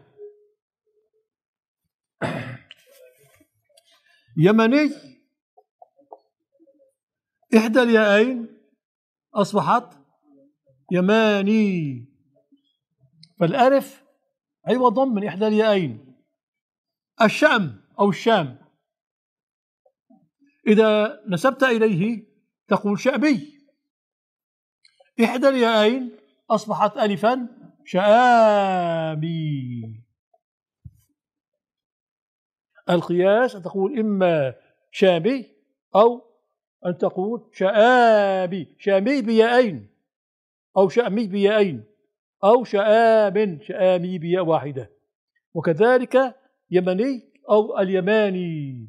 [SPEAKER 1] يمني، إحدى الياءين أصبحت يماني، فالألف عوض من إحدى الياءين. الشأم أو الشام إذا نسبت إليه تقول شأمي، إحدى الياءين أصبحت ألفا شآمي. القياس أن تقول إما شامي أو أن تقول شآمي، شامي بياءين أو شأمي بياءين أو شآمي بياء واحدة. وكذلك يمني أو اليماني.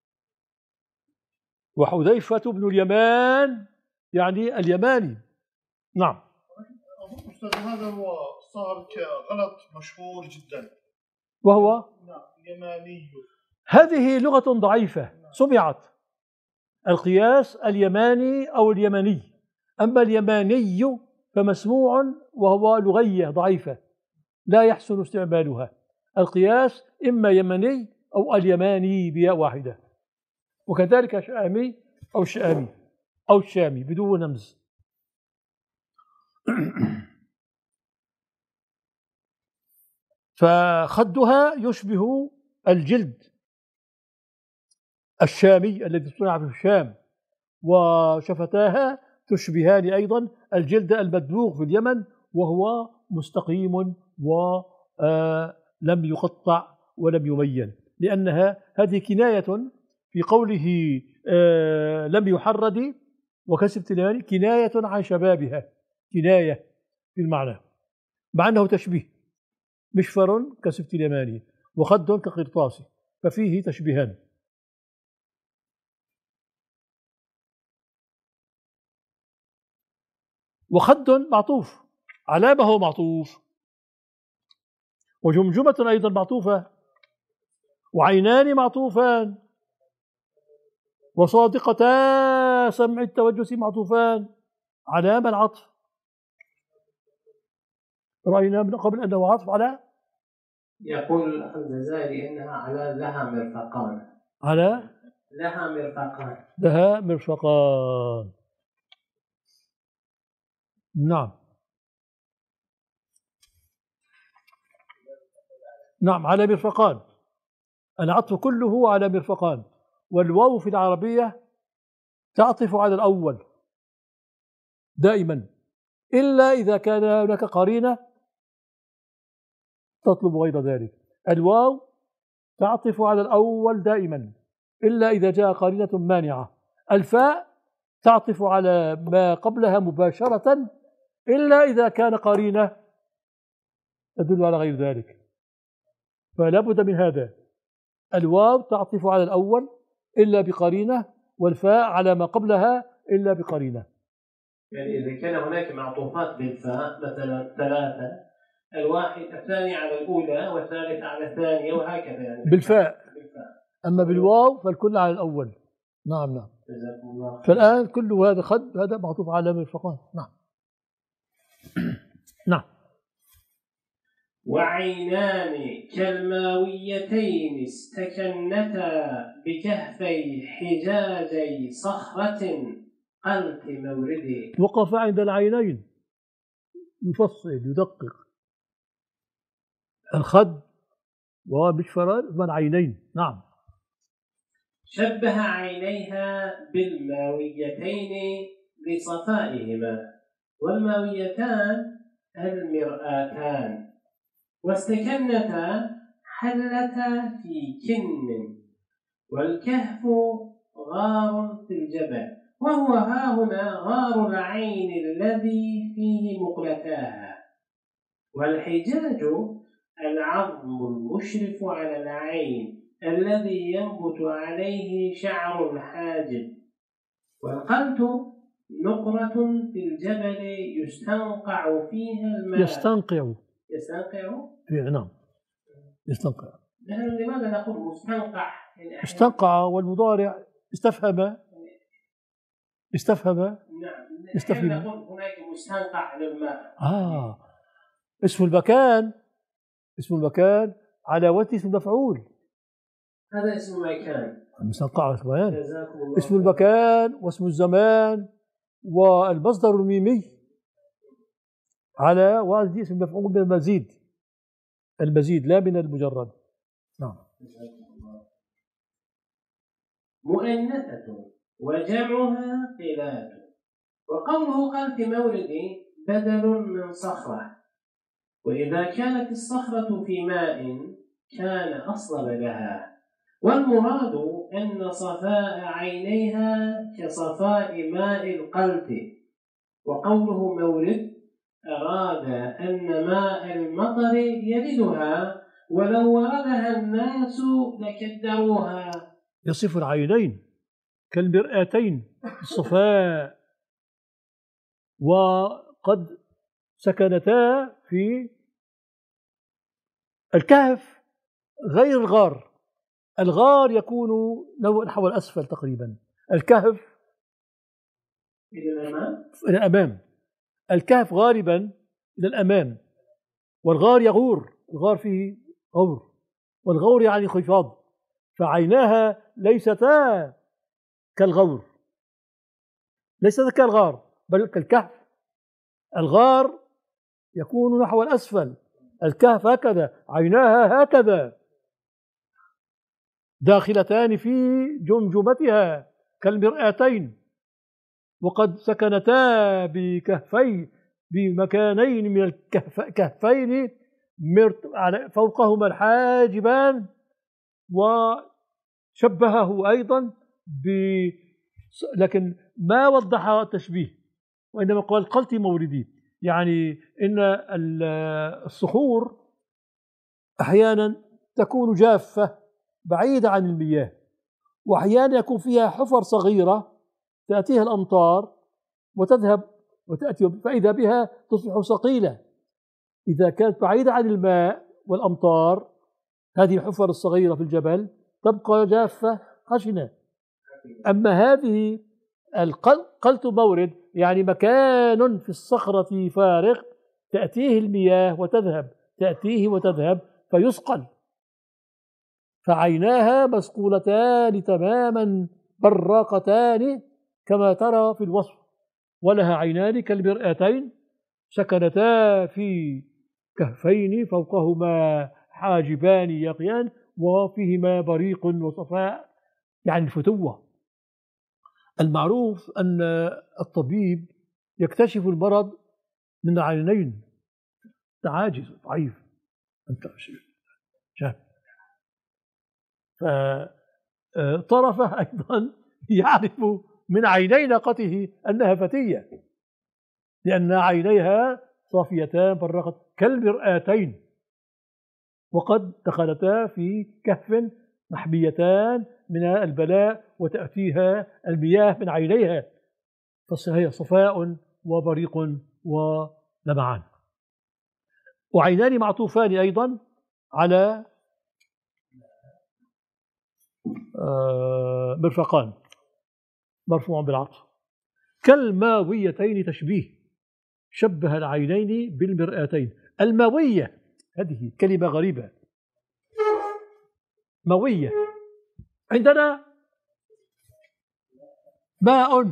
[SPEAKER 1] وحذيفة بن اليمان يعني اليماني. نعم.
[SPEAKER 5] أستاذ هذا هو صار كغلط مشهور جدا،
[SPEAKER 1] وهو
[SPEAKER 5] يماني.
[SPEAKER 1] هذه لغة ضعيفة سمعت، القياس اليماني أو اليمني. أما اليماني فمسموع وهو لغية ضعيفة لا يحسن استعمالها. القياس إما يمني أو اليماني بياء واحدة. وكذلك شامي أو شامي أو الشامي بدون همز. فخدها يشبه الجلد الشامي الذي صنع في الشام، وشفتاها تشبهان أيضا الجلد المدبوغ في اليمن وهو مستقيم ولم يقطع ولم يمين، لأنها هذه كناية في قوله لم يحرد وكسب تلاني، كناية عن شبابها، كناية في المعنى، مع أنه تشبيه. مشفر كسبت اليماني وخد كقرطاسي، ففيه تشبيهان. وخد معطوف على ما هو معطوف، وجمجمة أيضا معطوفة، وعينان معطوفان، وصادقتا سمع التوجس معطوفان. علامة العطف رأينا من قبل أنه عطف على،
[SPEAKER 3] يقول الجزائري إنها على لها مرفقان،
[SPEAKER 1] على
[SPEAKER 3] لها مرفقان،
[SPEAKER 1] لها مرفقان. نعم. نعم على مرفقان، العطف كله على مرفقان، والواو في العربية تعطف على الأول دائما إلا إذا كان هناك قرينة تطلب غير ذلك. الواو تعطف على الأول دائما إلا إذا جاء قرينة مانعة. الفاء تعطف على ما قبلها مباشرة إلا إذا كان قرينة تدل على غير ذلك، فلا بد من هذا. الواو تعطف على الأول إلا بقرينة، والفاء على ما قبلها إلا بقرينة.
[SPEAKER 3] يعني إذا كان هناك معطوفات بالفاء مثلا ثلاثة، الثاني على الأولى والثالث على الثانية وهكذا يعني
[SPEAKER 1] بالفاء. أما بالواو فالكل على الأول. نعم نعم.
[SPEAKER 3] جزاكم الله.
[SPEAKER 1] فالآن كل هذا خد هذا معطوف على مرفقان. نعم. نعم.
[SPEAKER 3] وعينان كالماويتين استكنتا بكهفي حجاجي صخرة قلت موردي.
[SPEAKER 1] وقف عند العينين، يفصل يدقق. الخد ومشفران من العينين. نعم.
[SPEAKER 3] شبه عينيها بالماويتين لصفائهما، والماويتان المرآتان، واستكنتا حلتا في كن، والكهف غار في الجبل، وهو هاهنا غار العين الذي فيه مقلتاها، والحجاج العظم المشرف على العين الذي ينبت عليه شعر الحاجب، والقلت نقرة في الجبل يستنقع فيها الماء.
[SPEAKER 1] يستنقع. نعم يستنقع.
[SPEAKER 3] نحن لماذا نقول مستنقع؟
[SPEAKER 1] استنقع والمضارع استفهم.
[SPEAKER 3] نعم
[SPEAKER 1] استفهم.
[SPEAKER 3] نقول هناك مستنقع للماء.
[SPEAKER 1] اسم المكان على وزن اسم المفعول.
[SPEAKER 3] هذا اسم المكان.
[SPEAKER 1] مستنقع اسم المكان واسم الزمان والمصدر الميمي على وزن اسم المفعول من المزيد لا من المجرد. نعم.
[SPEAKER 3] مؤنثة وجمعها قلات، وقوله قلت موردي بدل من صخرة، وإذا كانت الصخرة في ماء كان أصلب لها، والمراد أن صفاء عينيها كصفاء ماء القلت. وقوله مورد أراد أن ماء المطر يردها، ولو وردها الناس لكدروها.
[SPEAKER 1] يصف العينين كالمرآتين الصفاء، وقد سكنتا في الكهف غير الغار. الغار يكون نحو الأسفل تقريبا، الكهف إلى الأمام. الكهف غالبا إلى الأمام، والغار يغور، الغار فيه غور، والغور يعني انخفاض، فعيناها ليستا كالغور، ليستا كالغار بل كالكهف. الغار يكون نحو الأسفل، الكهف هكذا، عيناها هكذا داخلتان في جمجمتها كالمرآتين، وقد سكنتا بمكانين من الكهفين فوقهما الحاجبان، وشبهه أيضا لكن ما وضح التشبيه، وإنما قال قلت موردي، يعني إن الصخور أحيانا تكون جافة بعيدة عن المياه، وأحيانا يكون فيها حفر صغيرة تأتيها الأمطار وتذهب وتأتي، فإذا بها تصبح صقيلة. إذا كانت بعيدة عن الماء والأمطار هذه الحفر الصغيرة في الجبل تبقى جافة خشنة. أما هذه قلت مورد يعني مكان في الصخرة فارغ تأتيه المياه وتذهب، تأتيه وتذهب فيصقل. فعيناها مسقولتان تماما براقتان كما ترى في الوصف، ولها عينان كالمرآتين سكنتا في كهفين فوقهما حاجبان يقيان وفيهما بريق وصفاء، يعني الفتوة. المعروف أن الطبيب يكتشف المرض من عينين، عاجز ضعيف أنت شاب. فطرفه أيضا يعرف من عيني ناقته أنها فتية، لأن عينيها صافيتان برقت كالمرآتين، وقد دخلتا في كهف محميتان من البلاء وتأتيها المياه من عينيها، فهي صفاء وبريق ولمعان. وعينان معطوفان أيضا على مرفقان مرفوع بالعطف، كالماويتين تشبيه، شبه العينين بالمرآتين. الماوية هذه كلمة غريبة، ماوية. عندنا ماء،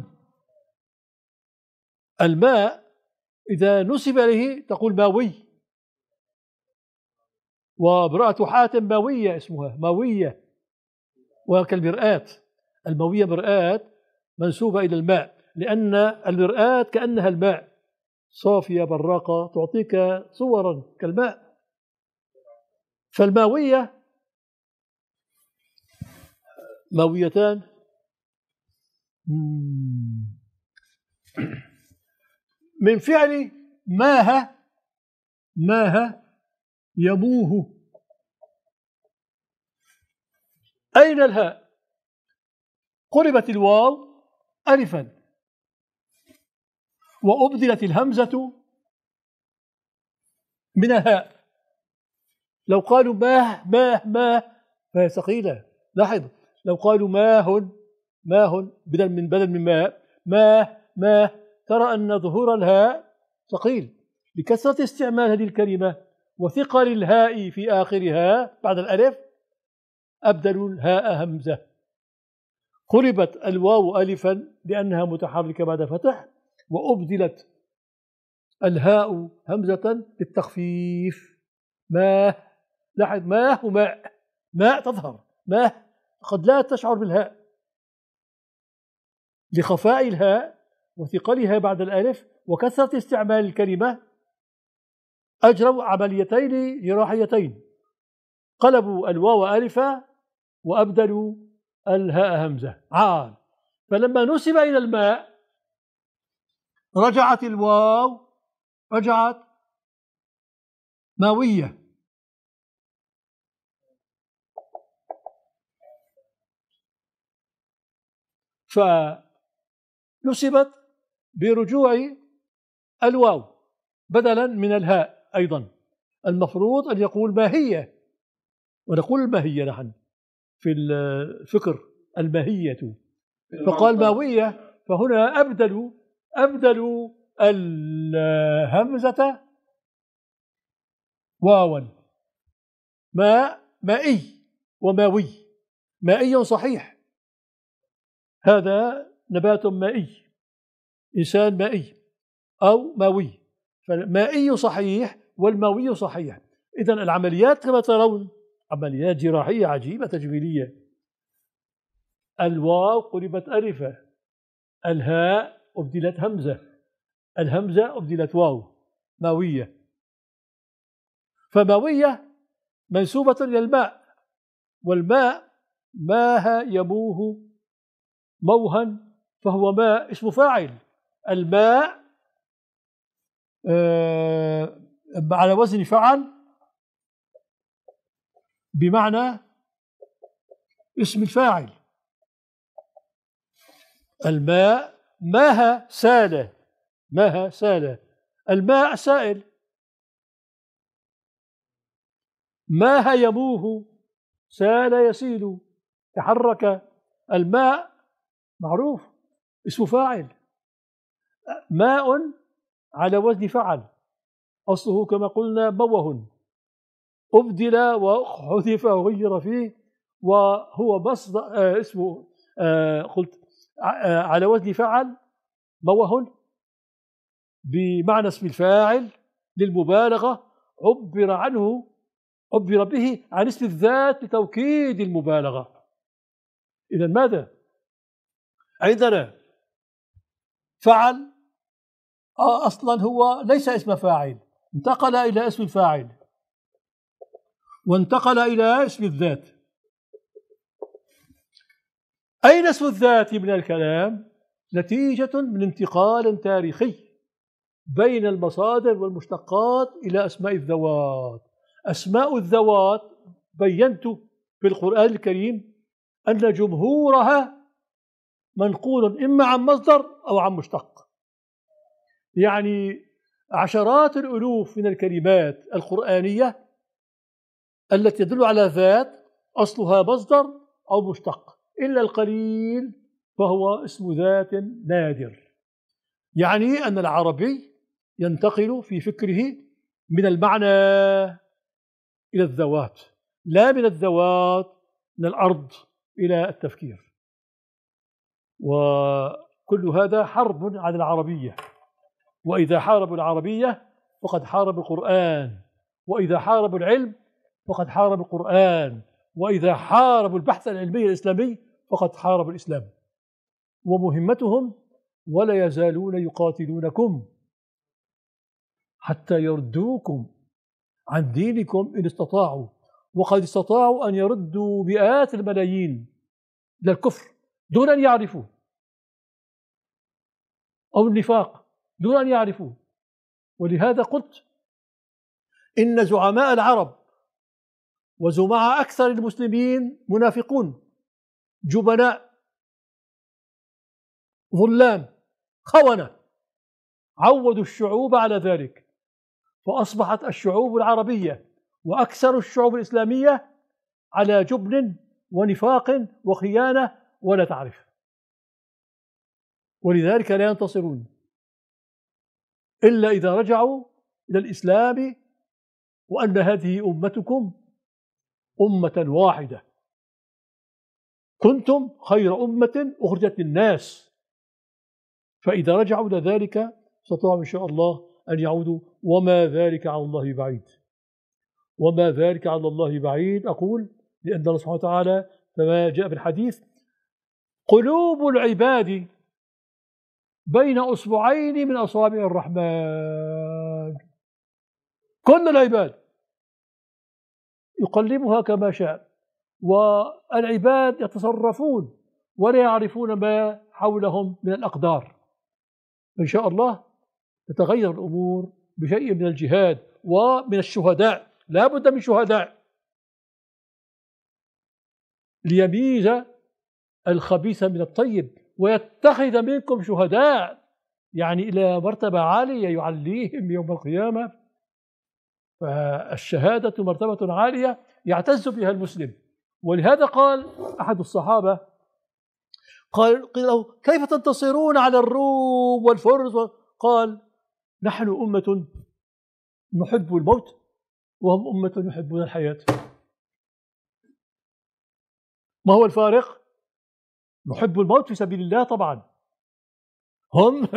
[SPEAKER 1] الماء إذا نسب إليه تقول ماوي، وامرأة حاتم ماوية اسمها ماوية. وكالمرآة، الماوية مرآة منسوبة إلى الماء، لأن المرآة كأنها الماء، صافية براقة تعطيك صورا كالماء. فالماوية ماويتان من فعل ماه يموه. أين الهاء؟ قلبت الواو ألفا وأبدلت الهمزة من الهاء. لو قالوا ماه فهي ثقيلة. لاحظ، لو قالوا ماه بدل من ماه ترى أن ظهور الهاء ثقيل لكثرة استعمال هذه الكلمة وثقل الهاء في آخرها بعد الألف، أبدلوا الهاء همزة. قلبت الواو ألفا لأنها متحركة بعد فتح، وأبدلت الهاء همزة للتخفيف. ماه، لاحظ، ماه وماء، ماء تظهر، ماه قد لا تشعر بالهاء لخفاء الهاء وثقلها بعد الألف وكثرة استعمال الكلمة. أجروا عمليتين جراحيتين، قلبوا الواو ألفا وأبدلوا الهاء همزة عال. فلما نسب إلى الماء رجعت الواو، رجعت ماوية. فنسبت برجوع الواو بدلا من الهاء. أيضا المفروض أن يقول ماهية، ونقول الماهية نحن في الفكر الماهية، فقال ماوية. فهنا أبدلوا الهمزة واوا. مائي وماوي، مائي صحيح، هذا نبات مائي، إنسان مائي أو ماوي، فالمائي صحيح والماوي صحيح. إذن العمليات كما ترون عمليات جراحية عجيبة تجميلية. الواو قلبت ألفا، الهاء أبدلت همزة، الهمزة أبدلت واو، ماوية. فماوية منسوبة إلى الماء، والماء ماه يموه موها، فهو ماء اسم فاعل. الماء على وزن فعل بمعنى اسم الفاعل. الماء ماه سال، ماه سال، الماء سائل. ماه يموه، سال يسيل، تحرك. الماء معروف اسم فاعل، ماء على وزن فعل، أصله كما قلنا موه، أبدل وحذف وغير فيه، وهو مصدر اسمه قلت على وزن فعل موه بمعنى اسم الفاعل للمبالغة، عبر عنه عبر به عن اسم الذات لتوكيد المبالغة. إذا ماذا؟ عندنا فعل أصلا هو ليس اسم فاعل، انتقل إلى اسم الفاعل وانتقل إلى اسم الذات. أين اسم الذات من الكلام؟ نتيجة من انتقال تاريخي بين المصادر والمشتقات إلى أسماء الذوات. أسماء الذوات بينت في القرآن الكريم أن جمهورها منقول إما عن مصدر أو عن مشتق. يعني عشرات الألوف من الكلمات القرآنية التي تدل على ذات أصلها مصدر أو مشتق، إلا القليل فهو اسم ذات نادر. يعني أن العربي ينتقل في فكره من المعنى إلى الذوات، لا من الذوات من الأرض إلى التفكير. وكل هذا حرب على العربية، وإذا حاربوا العربية فقد حاربوا القرآن، وإذا حاربوا العلم فقد حاربوا القرآن، وإذا حاربوا البحث العلمي الإسلامي فقد حاربوا الإسلام. ومهمتهم ولا يزالون يقاتلونكم حتى يردوكم عن دينكم إن استطاعوا، وقد استطاعوا أن يردوا مئات الملايين إلى الكفر دون أن يعرفوا، أو النفاق دون أن يعرفوا. ولهذا قلت إن زعماء العرب وزعماء أكثر المسلمين منافقون، جبناء، ظلام، خونة، عودوا الشعوب على ذلك، فأصبحت الشعوب العربية وأكثر الشعوب الإسلامية على جبن ونفاق وخيانة ولا تعرف، ولذلك لا ينتصرون إلا إذا رجعوا إلى الإسلام، وأن هذه أمتكم أمة واحدة، كنتم خير أمة أخرجت للناس. فإذا رجعوا إلى ذلك استطاعوا إن شاء الله أن يعودوا، وما ذلك على الله بعيد، وما ذلك على الله بعيد. أقول لأن الله سبحانه وتعالى كما جاء في الحديث: قلوب العباد بين أصبعين من أصابع الرحمن. كل العباد يقلبها كما شاء، والعباد يتصرفون ولا يعرفون ما حولهم من الأقدار. إن شاء الله تتغير الأمور بشيء من الجهاد ومن الشهداء، لا بد من شهداء ليميز الخبيث من الطيب ويتخذ منكم شهداء، يعني إلى مرتبة عالية يعليهم يوم القيامة. فالشهادة مرتبة عالية يعتز بها المسلم. ولهذا قال أحد الصحابة، قال له: كيف تنتصرون على الروم والفرس؟ قال: نحن أمة نحب الموت وهم أمة يحبون الحياة. ما هو الفارق؟ نحب الموت في سبيل الله طبعا، هم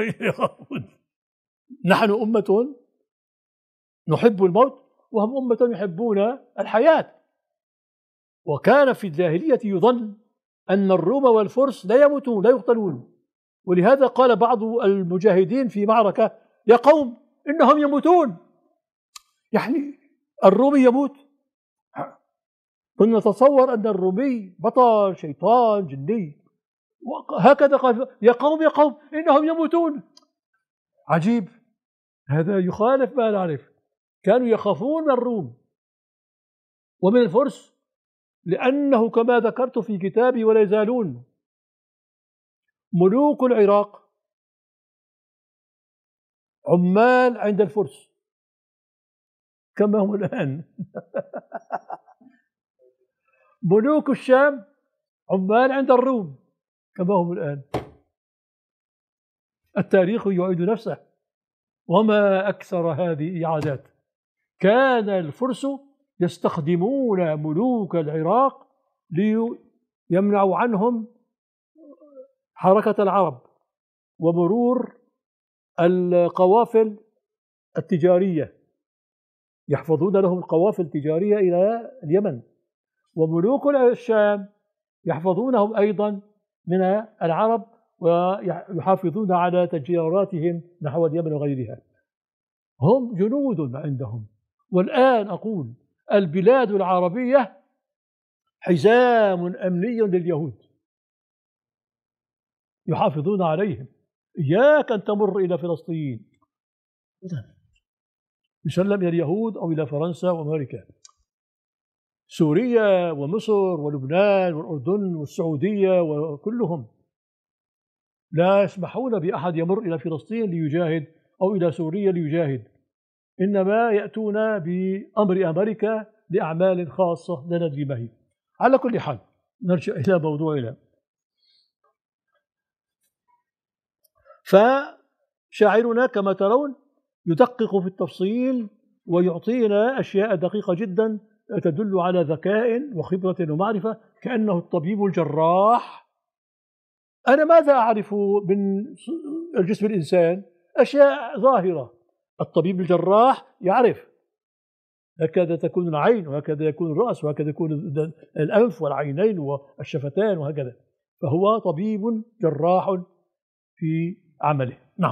[SPEAKER 1] نحن أمة نحب الموت وهم أمة يحبون الحياة. وكان في الجاهلية يظن أن الروم والفرس لا يموتون لا يقتلون، ولهذا قال بعض المجاهدين في معركة: يا قوم إنهم يموتون. يعني الرومي يموت؟ كنا نتصور أن الرومي بطل شيطان جني، هكذا قال: يا قوم يا قوم إنهم يموتون. عجيب، هذا يخالف ما نعرف. كانوا يخافون من الروم ومن الفرس، لأنه كما ذكرت في كتابي ولا يزالون ملوك العراق عمال عند الفرس كما هم الآن. ملوك الشام عمال عند الروم كما هم الآن. التاريخ يعيد نفسه. وما أكثر هذه إعادات. كان الفرس يستخدمون ملوك العراق ليمنعوا عنهم حركة العرب ومرور القوافل التجارية، يحفظون لهم القوافل التجارية إلى اليمن، وملوك الشام يحفظونهم أيضا من العرب ويحافظون على تجاراتهم نحو اليمن وغيرها. هم جنود عندهم. والآن أقول البلاد العربية حزام أمني لليهود يحافظون عليهم. إياك أن تمر إلى فلسطين يسلم إلى اليهود أو إلى فرنسا وأمريكا. سوريا ومصر ولبنان والأردن والسعودية وكلهم لا يسمحون بأحد يمر إلى فلسطين ليجاهد أو إلى سوريا ليجاهد، إنما يأتون بأمر أمريكا لأعمال خاصة لا ندري ما هي. على كل حال نرجع إلى موضوعنا. فشاعرنا كما ترون يدقق في التفصيل ويعطينا أشياء دقيقة جدا تدل على ذكاء وخبرة ومعرفة، كأنه الطبيب الجراح. أنا ماذا أعرف من الجسم الإنسان؟ أشياء ظاهرة. الطبيب الجراح يعرف هكذا تكون العين، وهكذا يكون الرأس، وهكذا يكون الأنف والعينين والشفتان وهكذا. فهو طبيب جراح في عمله. نعم.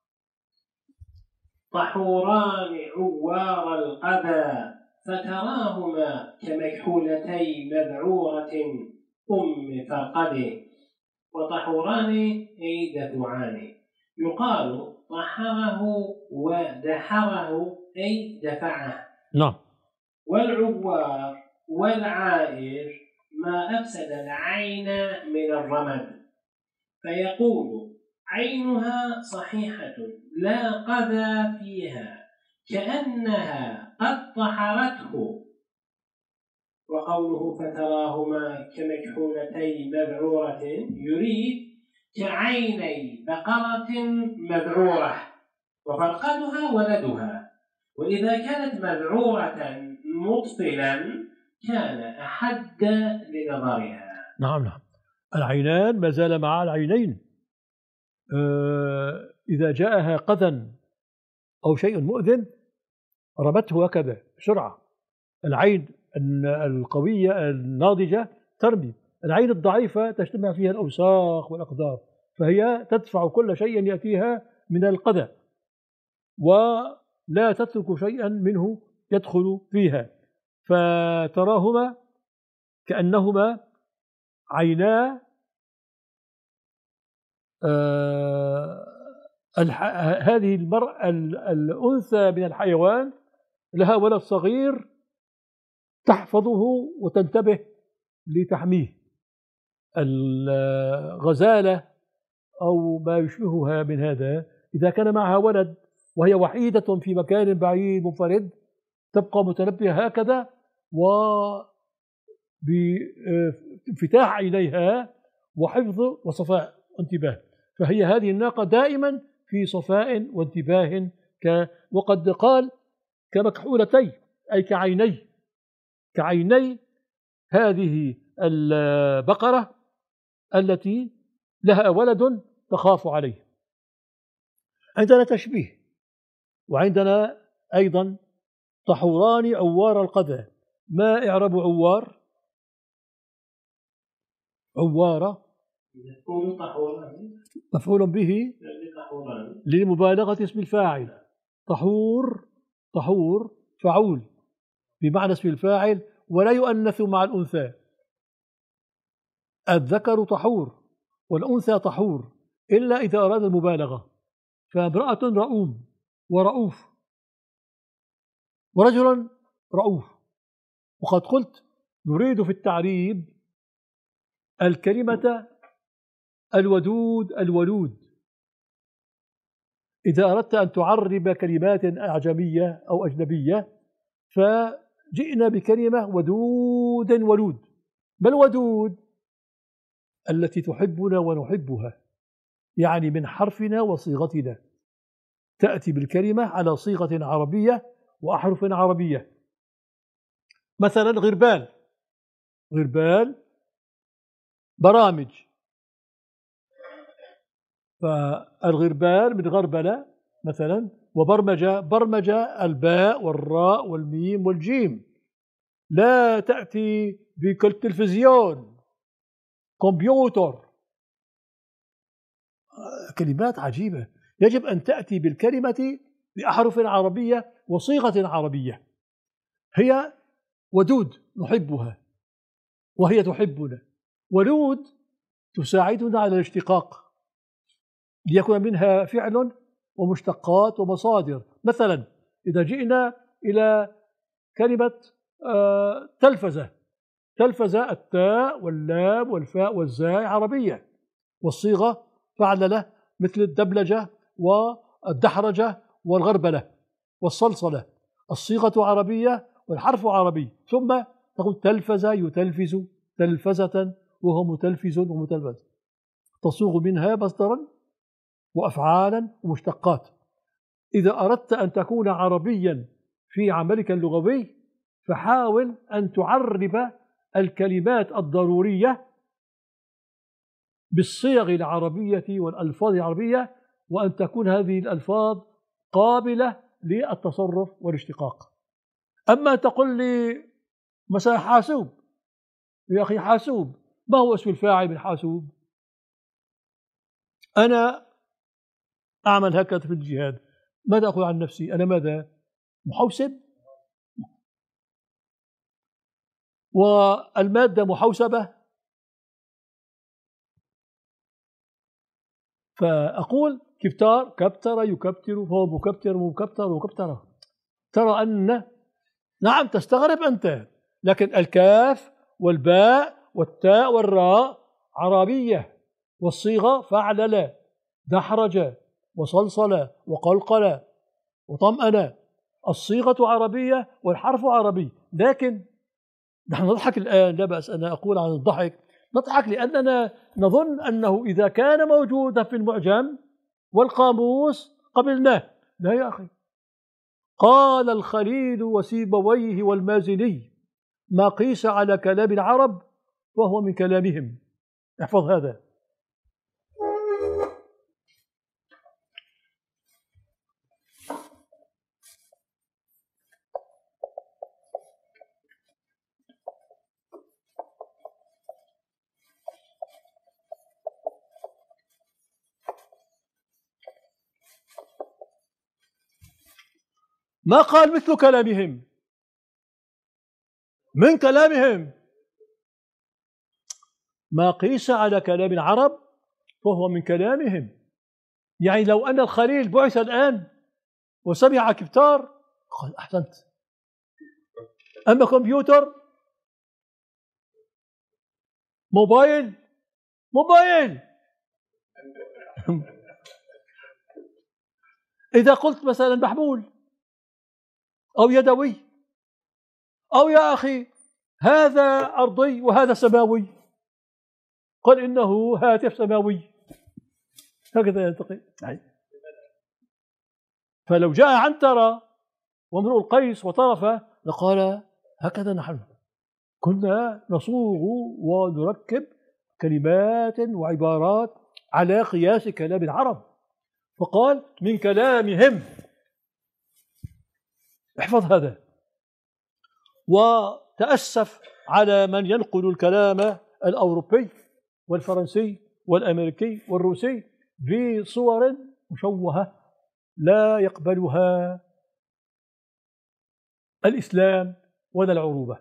[SPEAKER 3] طحوران عوار القذى فتراهما كمكحولتي مذعورة فرقد. وطحوران أي دفعان، يقال طحره ودحره أي دفعه.
[SPEAKER 1] نعم.
[SPEAKER 3] والعوار والعائر ما أفسد العين من الرمد، فيقول عينها صحيحة لا قذى فيها كأنها قد طحرته. وقوله فتراهما كمكحولتي مذعورة يريد كعيني بقرة مذعورة وفرقدها ولدها، وإذا كانت مذعورة مطفلا كان أحد لنظرها.
[SPEAKER 1] نعم. العينان ما زال مع العينين. إذا جاءها قذى أو شيء مؤذن رمته هكذا بسرعة. العين القوية الناضجة ترمي، العين الضعيفة تجتمع فيها الأوساخ والأقدار، فهي تدفع كل شيء يأتيها من القذى ولا تترك شيئا منه يدخل فيها. فتراهما كأنهما عينا هذه المرأة الأنثى من الحيوان لها ولد صغير تحفظه وتنتبه لتحميه. الغزالة أو ما يشبهها من هذا إذا كان معها ولد وهي وحيدة في مكان بعيد منفرد تبقى متنبهة هكذا وبانفتاح عينيها وحفظ وصفاء وانتباه. فهي هذه الناقة دائما في صفاء وانتباه، وقد قال كمكحولتي أي كعيني هذه البقرة التي لها ولد تخاف عليه. عندنا تشبيه، وعندنا أيضا طحوران عوار القذى. ما إعراب عوار؟ عوارة مفعول به لمبالغة اسم الفاعل. طحور فعول بمعنى اسم الفاعل ولا يؤنث مع الأنثى. الذكر طحور والأنثى طحور إلا إذا أراد المبالغة، فامرأة رؤوم ورؤوف ورجل رؤوف. وقد قلت نريد في التعريب الكلمة الودود الولود. إذا أردت أن تعرب كلمات أعجمية أو أجنبية فجئنا بكلمة ودود ولود. ما الودود؟ التي تحبنا ونحبها، يعني من حرفنا وصيغتنا، تأتي بالكلمة على صيغة عربية وأحرف عربية. مثلا غربال برامج. فالغربال من غربلة مثلا برمج الباء والراء والميم والجيم. لا تأتي بالتلفزيون، كمبيوتر، كلمات عجيبة. يجب أن تأتي بالكلمة بأحرف عربية وصيغة عربية. هي ودود نحبها وهي تحبنا، ولود تساعدنا على الاشتقاق ليكون منها فعل ومشتقات ومصادر. مثلا إذا جئنا إلى كلمة تلفزة، تلفزة التاء واللام والفاء والزاء عربية، والصيغة فعللة مثل الدبلجة والدحرجة والغربلة والصلصلة. الصيغة عربية والحرف عربي. ثم تقول تلفز يتلفز تلفزة وهو متلفز ومتلفز، تصوغ منها مصدرا وأفعالا ومشتقات. إذا أردت أن تكون عربيا في عملك اللغوي فحاول أن تعرب الكلمات الضرورية بالصيغ العربية والألفاظ العربية، وأن تكون هذه الألفاظ قابلة للتصرف والاشتقاق. أما تقول لي مثلا حاسوب، يا أخي حاسوب ما هو اسم الفاعل من حاسوب؟ أنا أعمل هكذا في الجهاد، ماذا أقول عن نفسي؟ أنا ماذا؟ محوسب، والمادة محوسبة. فأقول كبتار، كبتر يكبتر، فهو مكبتر ومكبتر وكبتر. ترى أن نعم تستغرب أنت، لكن الكاف والباء والتاء والراء عربية، والصيغة فعلل دحرج وصلصل وقلقل وطمأن. الصيغة عربية والحرف عربي. لكن نحن نضحك الآن، لا بأس أن أقول عن الضحك، نضحك لأننا نظن أنه إذا كان موجودا في المعجم والقاموس قبلناه. لا يا أخي، قال الخليل وسيبويه والمازني ما قيس على كلام العرب وهو من كلامهم. احفظ هذا. ما قال مثل كلامهم، من كلامهم. ما قيس على كلام العرب فهو من كلامهم. يعني لو أن الخليل بعث الآن وسمع كبتار قال أحسنت. أما كمبيوتر، موبايل، إذا قلت مثلا محمول أو يدوي، أو يا أخي هذا أرضي وهذا سماوي، قل إنه هاتف سماوي، هكذا يلتقي. فلو جاء عنترة وامرؤ القيس وطرفة لقال هكذا نحن كنا نصوغ ونركب كلمات وعبارات على قياس كلام العرب، فقال من كلامهم. احفظ هذا. وتأسف على من ينقل الكلام الأوروبي والفرنسي والأمريكي والروسي بصور مشوهة لا يقبلها الإسلام ولا العروبة.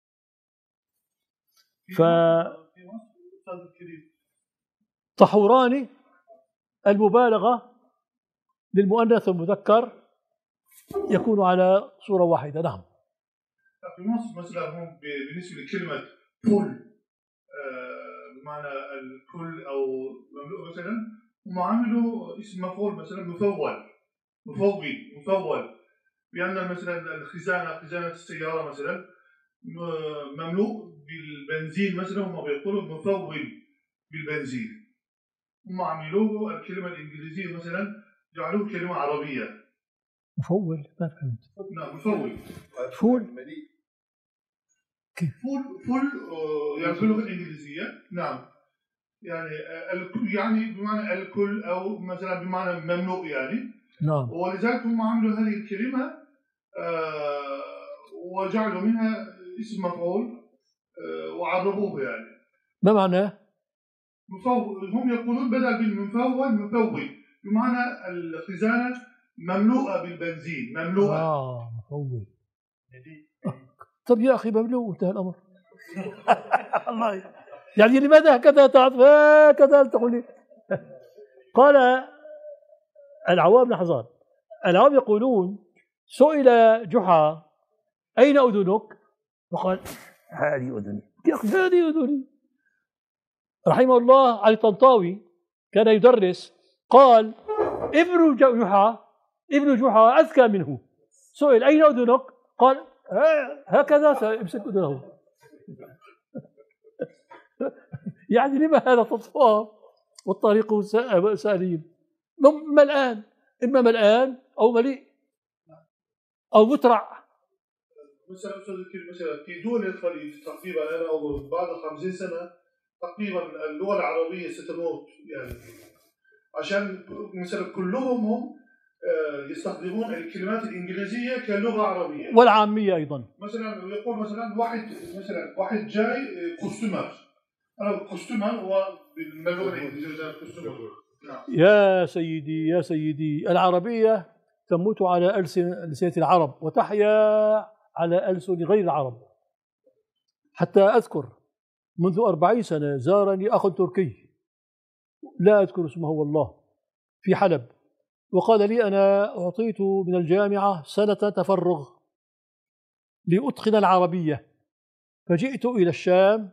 [SPEAKER 1] طحوراني المبالغة للمؤنث والمذكر يكون على صورة واحدة. نعم.
[SPEAKER 5] في مصر مثلا هم بالنسبة لكلمة كل بمعنى الكل أو مملوء مثلا، هم عملوا اسم مفعول مثلا مفول، بأن مثلا خزانة السيارة مثلا مملوء بالبنزين مثلا، هم بيقولوا مفول بالبنزين. هم عملوه الكلمة الإنجليزية مثلا جعلوه كلمة عربية.
[SPEAKER 1] مفول، ما فهمت.
[SPEAKER 5] نعم مفول.
[SPEAKER 1] فول
[SPEAKER 5] كيف؟ فول يعني في اللغة الإنجليزية. نعم يعني الكل يعني بمعنى الكل، أو مثلا بمعنى مملوء يعني.
[SPEAKER 1] نعم.
[SPEAKER 5] ولذلك هم عملوا هذه الكلمة وجعلوا منها اسم مفعول وعربوه يعني.
[SPEAKER 1] ما معناه؟
[SPEAKER 5] هم يقولون بدل بالمفول مفول، بمعنى الخزانة مملوءة بالبنزين، مملوءة.
[SPEAKER 1] مفول. طب يا أخي مملوء انتهى الأمر. الله يعني لماذا هكذا تعرف هكذا تقول لي؟ قال العوام لحظات، العوام يقولون سئل جحا أين أذنك؟ فقال هذه أذني. يا أخي هذه أذني. رحمه الله علي الطنطاوي كان يدرس، قال ابن جحا أذكى منه، سئل أين أذنك؟ قال هكذا سيمسك أذنه. يعني لما هذا التصوير والطريق سليم؟ ملآن أو مليء أو مترع.
[SPEAKER 5] مثلا في دول الخليج تقريبا أنا أقول بعد 50 سنة تقريبا اللغة العربية ستموت، يعني عشان مثلا كلهم هم يستخدمون الكلمات الإنجليزية كلغة عربية
[SPEAKER 1] والعامية أيضا.
[SPEAKER 5] مثلا يقول مثلا واحد جاي كوستمر، أنا كوستمر هو باللغة الإنجليزية كوستمر.
[SPEAKER 1] يا سيدي العربية تموت على ألسنة العرب وتحيا على ألسن غير العرب. حتى أذكر منذ 40 سنة زارني أخ تركي لا أذكر اسمه والله في حلب، وقال لي أنا أعطيت من الجامعة سنة تفرغ لأتقن العربية، فجئت إلى الشام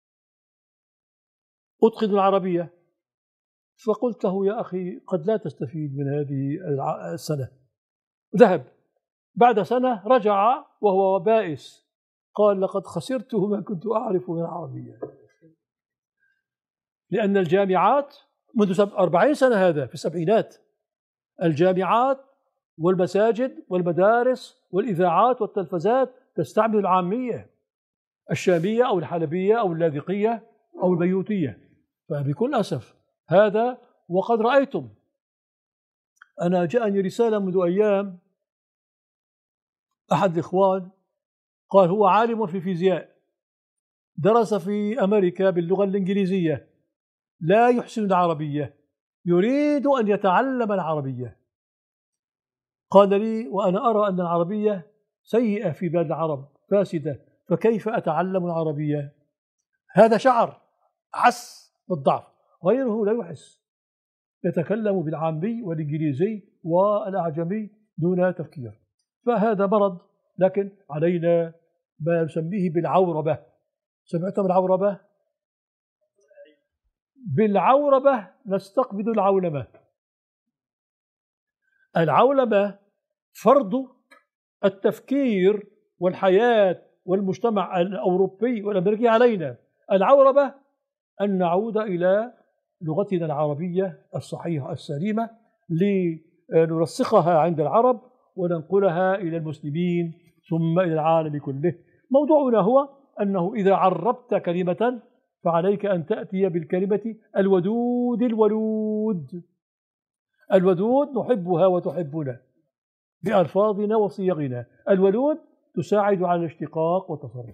[SPEAKER 1] أتقن العربية، فقلت له يا أخي قد لا تستفيد من هذه السنة. ذهب بعد سنة رجع وهو بائس، قال لقد خسرت ما كنت أعرف من العربية، لأن الجامعات منذ 40 سنة هذا في السبعينات، الجامعات والمساجد والمدارس والإذاعات والتلفزات تستعمل العامية الشامية أو الحلبية أو اللاذقية أو البيوتية. فبكل أسف هذا، وقد رأيتم أنا جاءني رسالة منذ أيام أحد الإخوان قال هو عالم في الفيزياء، درس في أمريكا باللغة الإنجليزية، لا يحسن العربية، يريد أن يتعلم العربية. قال لي وأنا أرى أن العربية سيئة في بلاد العرب فاسدة، فكيف أتعلم العربية؟ هذا شعر حس بالضعف، غيره لا يحس، يتكلم بالعامي والإنجليزي والأعجمي دون تفكير. فهذا مرض، لكن علينا ما نسميه بالعوربة. سمعتم بالعوربة؟ بالعوربة نستقبل العولمة. العولمة فرض التفكير والحياة والمجتمع الأوروبي والأمريكي علينا. العوربة أن نعود إلى لغتنا العربية الصحيحة السليمة لنرسخها عند العرب وننقلها إلى المسلمين ثم إلى العالم كله. موضوعنا هو أنه إذا عربت كلمة فعليك أن تأتي بالكلمة الودود الولود. الودود نحبها وتحبنا بألفاظنا وصيغنا، الولود تساعد على الاشتقاق والتصرف.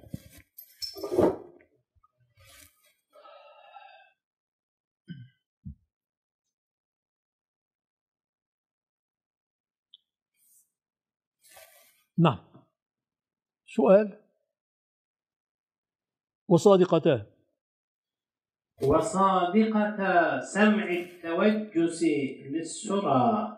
[SPEAKER 1] نعم. سؤال. وصادقتا
[SPEAKER 3] سمع التوجس للسرى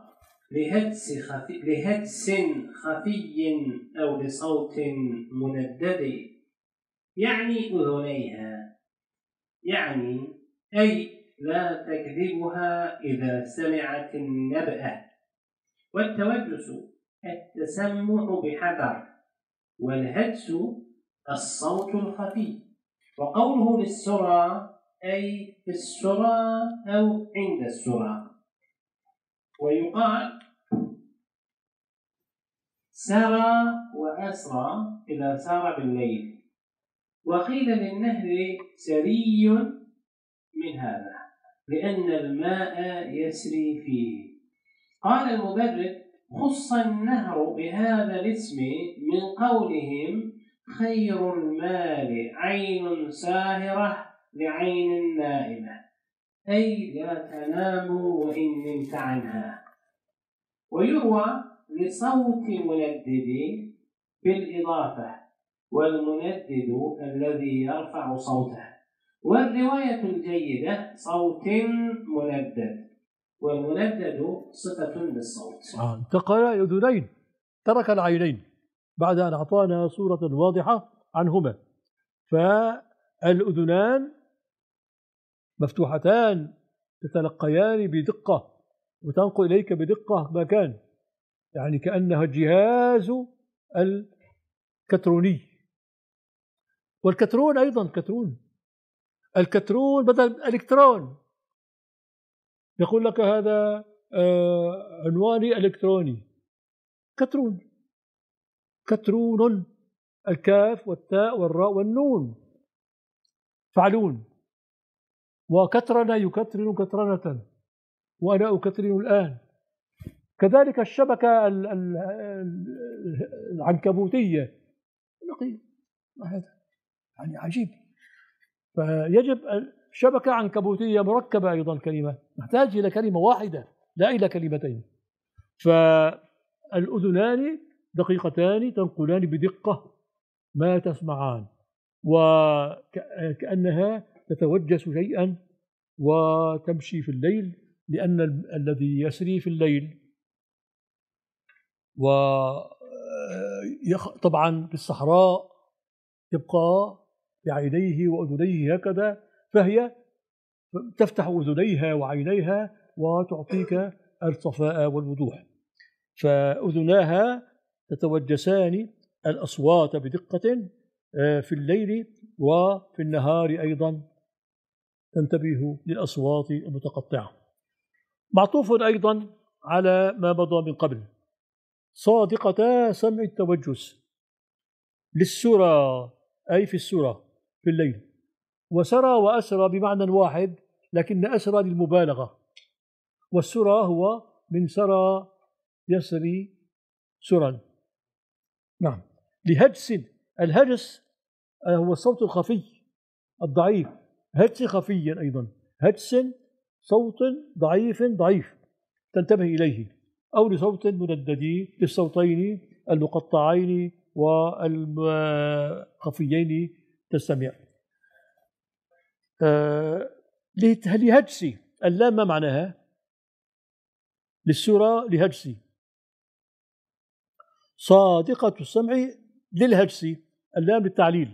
[SPEAKER 3] لهدس خفي أو لصوت مندد، يعني أذنيها، يعني أي لا تكذبها إذا سمعت النبأ. والتوجس التسمع بحذر، والهدس الصوت الخفي. وقوله للسرى أي في السرى أو عند السرى. ويقال سرى وأسرى إذا سار بالليل. وقيل للنهر سري من هذا لأن الماء يسري فيه. قال المبرد: خص النهر بهذا الاسم من قولهم: خير المال عين ساهرة لعين نائمة، أي لا تنام وإن نمت عنها. ويروى لصوت مندد بالإضافة، والمندد الذي يرفع صوته. والرواية الجيدة صوت مندد، والمندد صفة للصوت.
[SPEAKER 1] انتقل إلى الأذنين، ترك العينين بعد أن أعطانا صورة واضحة عنهما. فالأذنان مفتوحتان تتلقيان بدقة وتنقل إليك بدقة ما كان، يعني كأنها الجهاز الكتروني. والكترون أيضا الكترون بدل الإلكترون، يقول لك هذا عنواني إلكتروني. كترون، الكاف والتاء والراء والنون فعلون. وكترن يكترن كترنة، وأنا أكترن الآن. كذلك الشبكة العنكبوتية، هذا يعني عجيب. فيجب شبكة عنكبوتية مركبة أيضا، كلمة نحتاج إلى كلمة واحدة لا إلى كلمتين. فالأذنان دقيقتان تنقلان بدقة ما تسمعان، وكأنها تتوجس شيئا وتمشي في الليل، لأن الذي يسري في الليل طبعا في الصحراء يبقى بعينيه وأذنيه هكذا، فهي تفتح أذنيها وعينيها وتعطيك الصفاء والوضوح. فأذناها تتوجسان الأصوات بدقة في الليل، وفي النهار أيضا تنتبه للأصوات المتقطعة. معطوف أيضا على ما مضى من قبل: صادقتا سمع التوجس للسرى، أي في السرى في الليل. وسرى وأسرى بمعنى واحد، لكن أسرى للمبالغة، والسرى هو من سرى يسري سرا. نعم. لهجس، الهجس هو الصوت الخفي الضعيف، هجس خفيا أيضا، هجس صوت ضعيف تنتبه إليه، أو لصوت مندد للصوتين المقطعين والخفيين تستمع. لهجسي، اللام ما معناها؟ للسورة لهجسي. صادقة السمع للهجسي، اللام للتعليل.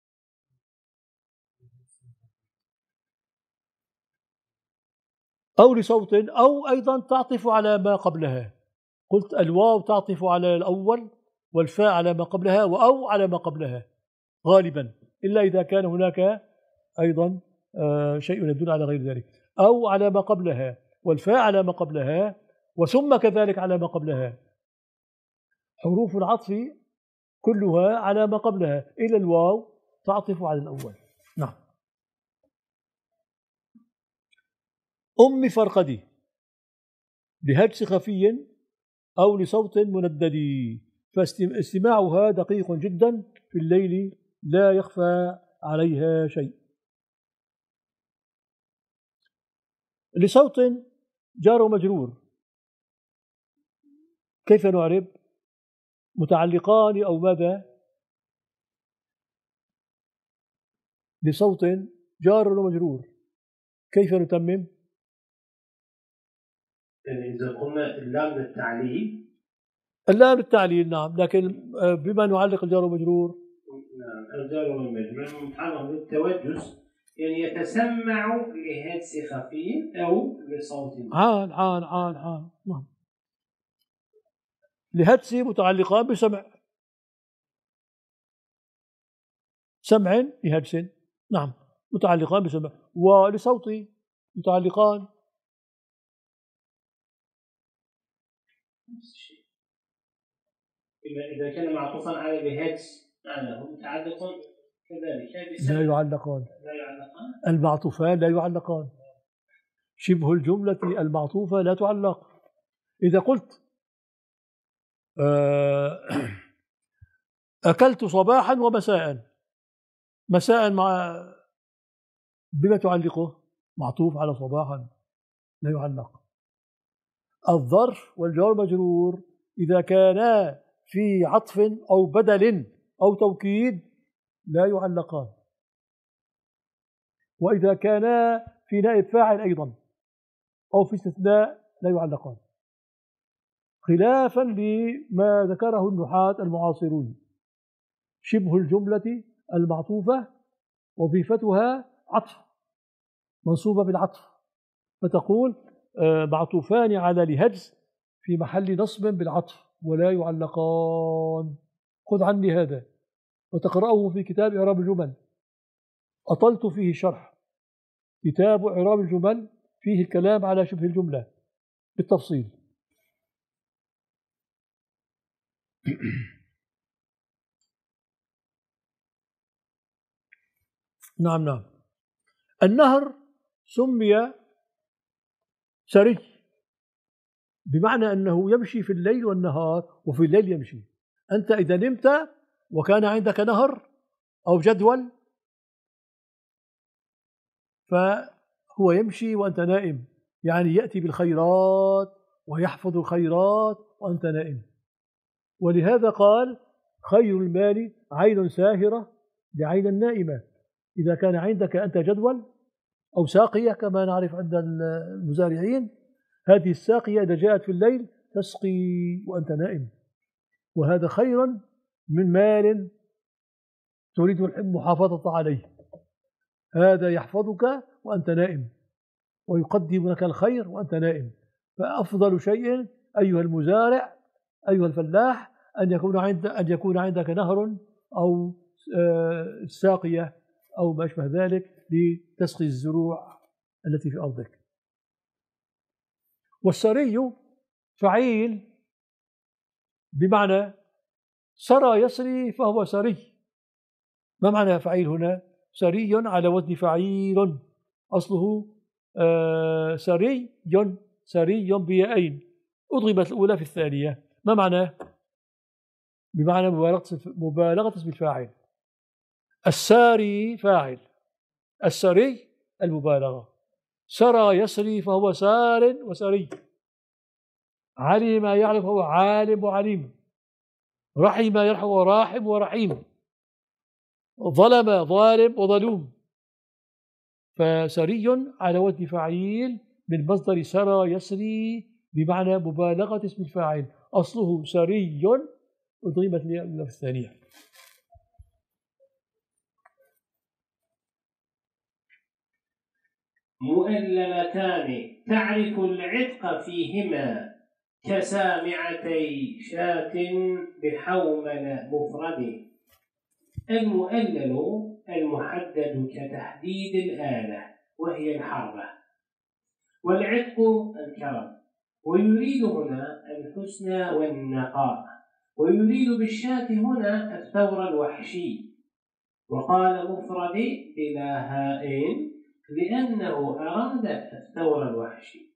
[SPEAKER 1] أو لصوت، أو أيضا تعطف على ما قبلها. قلت الواو تعطف على الأول، والفاء على ما قبلها، أو على ما قبلها غالبا، إلا إذا كان هناك أيضا شيء يدل على غير ذلك. أو على ما قبلها، والفاء على ما قبلها، وثم كذلك على ما قبلها. حروف العطف كلها على ما قبلها، إلى الواو تعطف على الأول. نعم. أم فرقدي بهجس خفي أو لصوت مندد، فاستماعها دقيق جدا في الليل، لا يخفى عليها شيء. لصوت جار ومجرور، كيف نعرب؟ متعلقان أو ماذا؟ لصوت جار ومجرور، كيف نتمم؟
[SPEAKER 3] يعني إذا قلنا اللام للتعليل،
[SPEAKER 1] اللام للتعليل نعم، لكن بما نعلق الجار والمجرور؟
[SPEAKER 3] نعم، الجار والمجرور متعلق بالتوجس، يعني يتسمع لهجس خفي أو لصوت
[SPEAKER 1] عان نعم. لهجس متعلقان بسمع، سمع لهجس، نعم، متعلقان بسمع. ولصوت متعلقان
[SPEAKER 3] نفس الشيء. إذا كان معطوفا على بهجس معناه متعلق كذلك.
[SPEAKER 1] لا يعلقان، المعطوفان لا يعلقان، شبه الجملة المعطوفة لا تعلق، إذا قلت أكلت صباحا ومساء، مساء مع بما تعلقه؟ معطوف على صباحا لا يعلق. الظرف والجار مجرور إذا كانا في عطف أو بدل أو توكيد لا يعلقان، وإذا كانا في نائب فاعل أيضا أو في استثناء لا يعلقان، خلافا لما ذكره النحاة المعاصرون. شبه الجملة المعطوفة وظيفتها عطف، منصوبة بالعطف، فتقول معطوفان على لهجز في محل نصب بالعطف ولا يعلقان. خذ عني هذا وتقرأه في كتاب إعراب الجمل، أطلت فيه شرح. كتاب إعراب الجمل فيه الكلام على شبه الجملة بالتفصيل. نعم. النهر سمي سري بمعنى أنه يمشي في الليل والنهار، وفي الليل يمشي. أنت إذا نمت وكان عندك نهر أو جدول فهو يمشي وأنت نائم، يعني يأتي بالخيرات ويحفظ الخيرات وأنت نائم. ولهذا قال خير المال عين ساهرة بعين النائمة. إذا كان عندك أنت جدول أو ساقية كما نعرف عند المزارعين، هذه الساقية إذا جاءت في الليل تسقي وأنت نائم، وهذا خير من مال تريد المحافظة عليه. هذا يحفظك وأنت نائم ويقدم لك الخير وأنت نائم. فأفضل شيء أيها المزارع أيها الفلاح أن يكون عندك نهر أو ساقية أو ما أشبه ذلك لتسقي الزروع التي في أرضك. والسري فعيل بمعنى سرى يسري فهو سري. ما معنى فعيل هنا؟ سري على وزن فعيل، أصله سري بيائين أضربت الأولى في الثانية. ما معناه؟ بمعنى مبالغة اسم الفاعل. الساري فاعل، السري المبالغة. سرى يسري فهو سار وسري. علم يعلم فهو عالم وعليم. رحم يرحم وراحم ورحيم. ظلم ظالم وظلوم. فسري على وزن فعيل من مصدر سرى يسري بمعنى مبالغة اسم الفاعل، أصله سري أضربت الأولى في الثانية.
[SPEAKER 3] مؤللتان تعرف العتق فيهما كسامعتي شاة بحومل مفرد. المؤلل المحدد كتحديد الآلة وهي الحربة، والعتق الكرم، ويريد هنا الحسن والنقاء، ويريد بالشاة هنا الثور الوحشي. وقال مفرد بلا هاء لأنه أراد الثور الوحشي.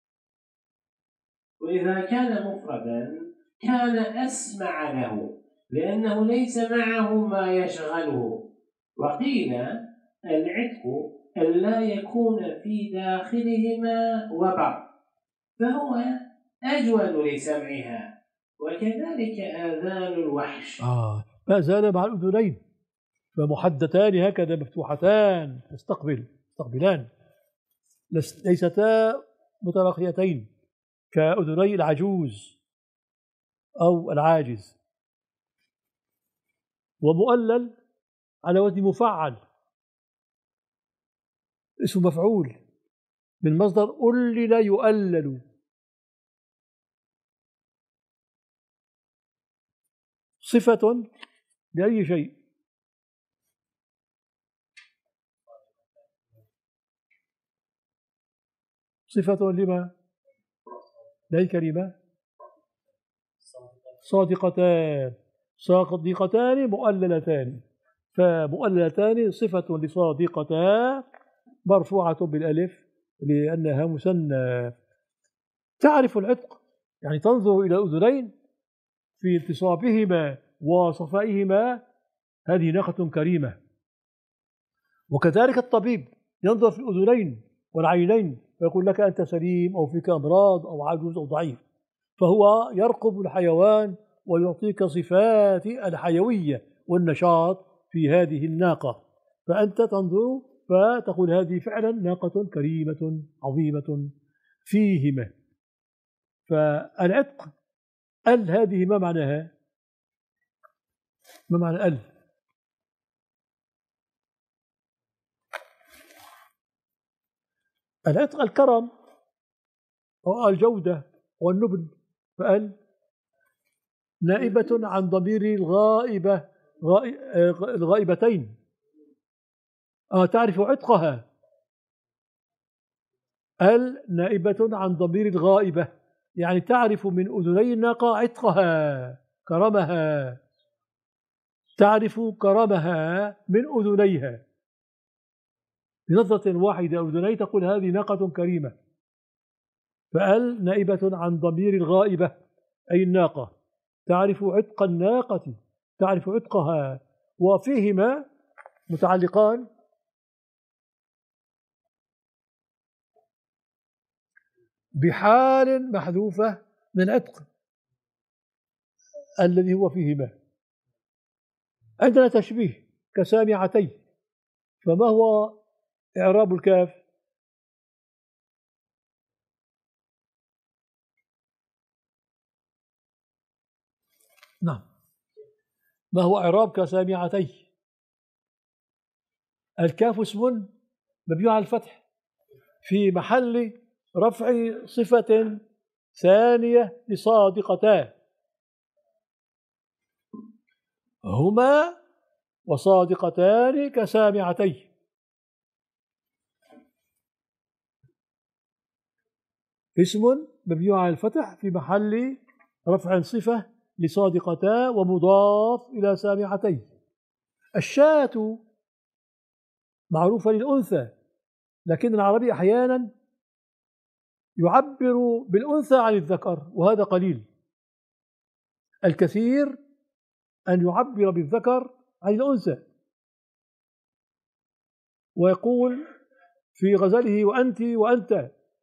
[SPEAKER 3] وإذا كان مفردا كان أسمع له لأنه ليس معه ما يشغله. وقيل العتق ألا يكون في داخلهما وبر فهو أجود لسمعها، وكذلك آذان الوحش.
[SPEAKER 1] ما زال مع الأذنين، فمحدتان هكذا مفتوحتان تستقبلان، ليستا متراخيتين كأذني العجوز أو العاجز. ومؤلل على وزن مفعل، اسم مفعول من مصدر ألل يؤلل. صفة لأي شيء، صفة لما؟ لأي كلمة؟ صادقتان مؤللتان. فمؤللتان صفة لصادقتان مرفوعة بالألف لأنها مثنى. تعرف العتق يعني تنظر إلى الأذنين في انتصابهما وصفائهما، هذه ناقة كريمة. وكذلك الطبيب ينظر في الأذنين والعينين ويقول لك أنت سليم أو فيك أمراض أو عجوز أو ضعيف، فهو يرقب الحيوان ويعطيك صفات الحيوية والنشاط في هذه الناقة، فأنت تنظر فتقول هذه فعلا ناقة كريمة عظيمة فيهما. فالعتق هذه ما معناها؟ ما معنى العتق؟ الكرم والجودة والنبل. نائبة عن ضمير الغائبتين. تعرف عتقها. نائبة عن ضمير الغائبة، يعني تعرف من أذني الناقة عتقها، كرمها، تعرف كرمها من أذنيها بنظرة واحدة. أذني تقول هذه ناقة كريمة. نائبة عن ضمير الغائبة أي الناقة، تعرف عتق الناقة، تعرف عتقها. وفيهما متعلقان بحال محذوفة من عتق الذي هو فيهما. عندنا تشبيه كسامعتي، فما هو إعراب الكاف؟ نعم، ما هو إعراب كسامعتي؟ الكاف اسم مبني على الفتح في محل رفع صفة ثانية لصادقتا، هما وصادقتان كسامعتي. اسم مبني على الفتح في محل رفع صفة لصادقتا ومضاف إلى سامعتي. الشاة معروفة للأنثى، لكن العربي أحيانا يعبر بالأنثى عن الذكر، وهذا قليل. الكثير أن يعبر بالذكر عن الأنثى، ويقول في غزله وأنت وأنت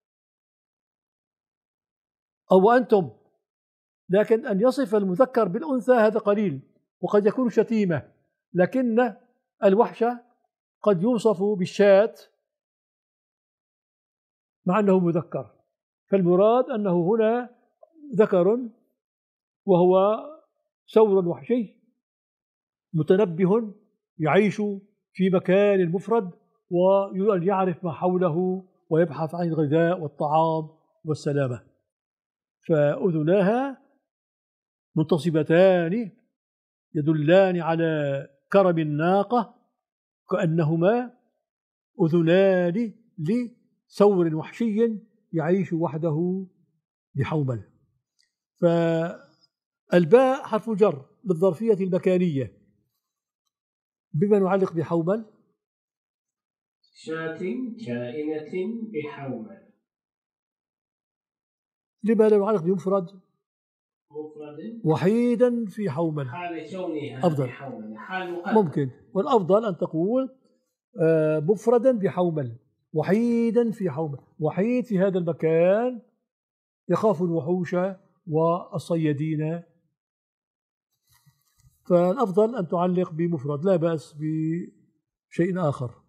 [SPEAKER 1] أو وأنتم، لكن أن يصف المذكر بالأنثى هذا قليل، وقد يكون شتيمة. لكن الوحش قد يوصف بالشاة مع أنه مذكر، فالمراد أنه هنا ذكر وهو ثور وحشي متنبه يعيش في مكان مفرد ويريد أن يعرف ما حوله ويبحث عن الغذاء والطعام والسلامة. فأذناها منتصبتان يدلان على كرم الناقة، كأنهما أذنان لثور وحشي يعيش وحده بحومل. فالباء حرف جر للظرفية المكانية. بما نعلق بحومل؟
[SPEAKER 3] شاة كائنة بحومل.
[SPEAKER 1] لما لا نعلق بمفرد؟
[SPEAKER 3] مفرد
[SPEAKER 1] وحيدا في حومل
[SPEAKER 3] حال كونها
[SPEAKER 1] أفضل،
[SPEAKER 3] بحومل حال مقدم.
[SPEAKER 1] ممكن، والأفضل أن تقول مفردا بحومل، وحيدا في حومل. وحيد في هذا المكان يخاف الوحوش والصيادين، فالأفضل أن تعلق بمفرد، لا بأس بشيء آخر.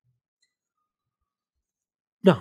[SPEAKER 1] نعم.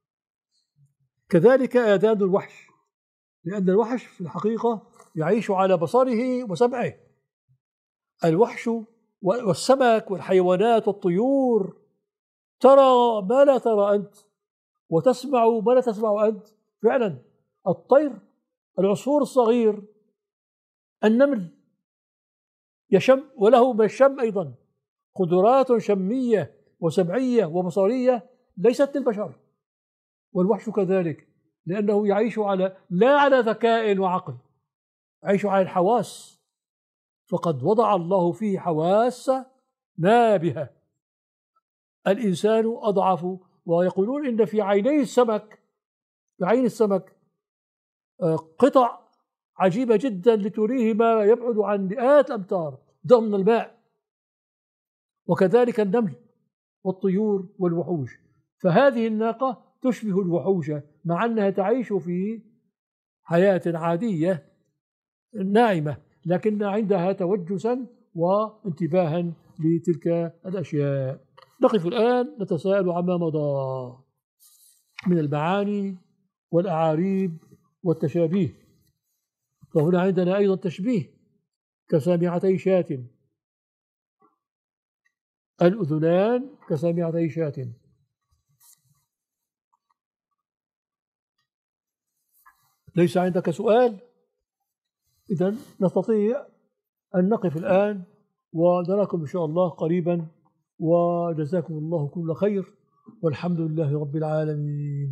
[SPEAKER 1] كذلك آذان الوحش، لأن الوحش في الحقيقة يعيش على بصره وسمعه. الوحش والسمك والحيوانات والطيور ترى ما لا ترى أنت، وتسمع ما لا تسمع أنت. فعلا الطير، العصفور الصغير، النمل يشم، وله من الشم أيضا قدرات شمية وسمعية وبصرية ليست للبشر. والوحش كذلك، لأنه يعيش لا على ذكاء وعقل، يعيش على الحواس، فقد وضع الله فيه حواس نابهة. الإنسان أضعف، ويقولون إن في عيني السمك، في عين السمك قطع عجيبة جدا لتريه ما يبعد عن مئات الأمتار ضمن الماء، وكذلك النمل والطيور والوحوش. فهذه الناقة تشبه الوحوش مع أنها تعيش في حياة عادية ناعمة، لكن عندها توجسا وانتباها لتلك الأشياء. نقف الآن نتساءل عما مضى من المعاني والأعاريب والتشابيه. فهنا عندنا أيضا تشبيه كسامعتي شاة، الأذنان كسامعتي شاة. ليس عندك سؤال؟ إذن نستطيع أن نقف الآن ونراكم إن شاء الله قريبا، وجزاكم الله كل خير، والحمد لله رب العالمين.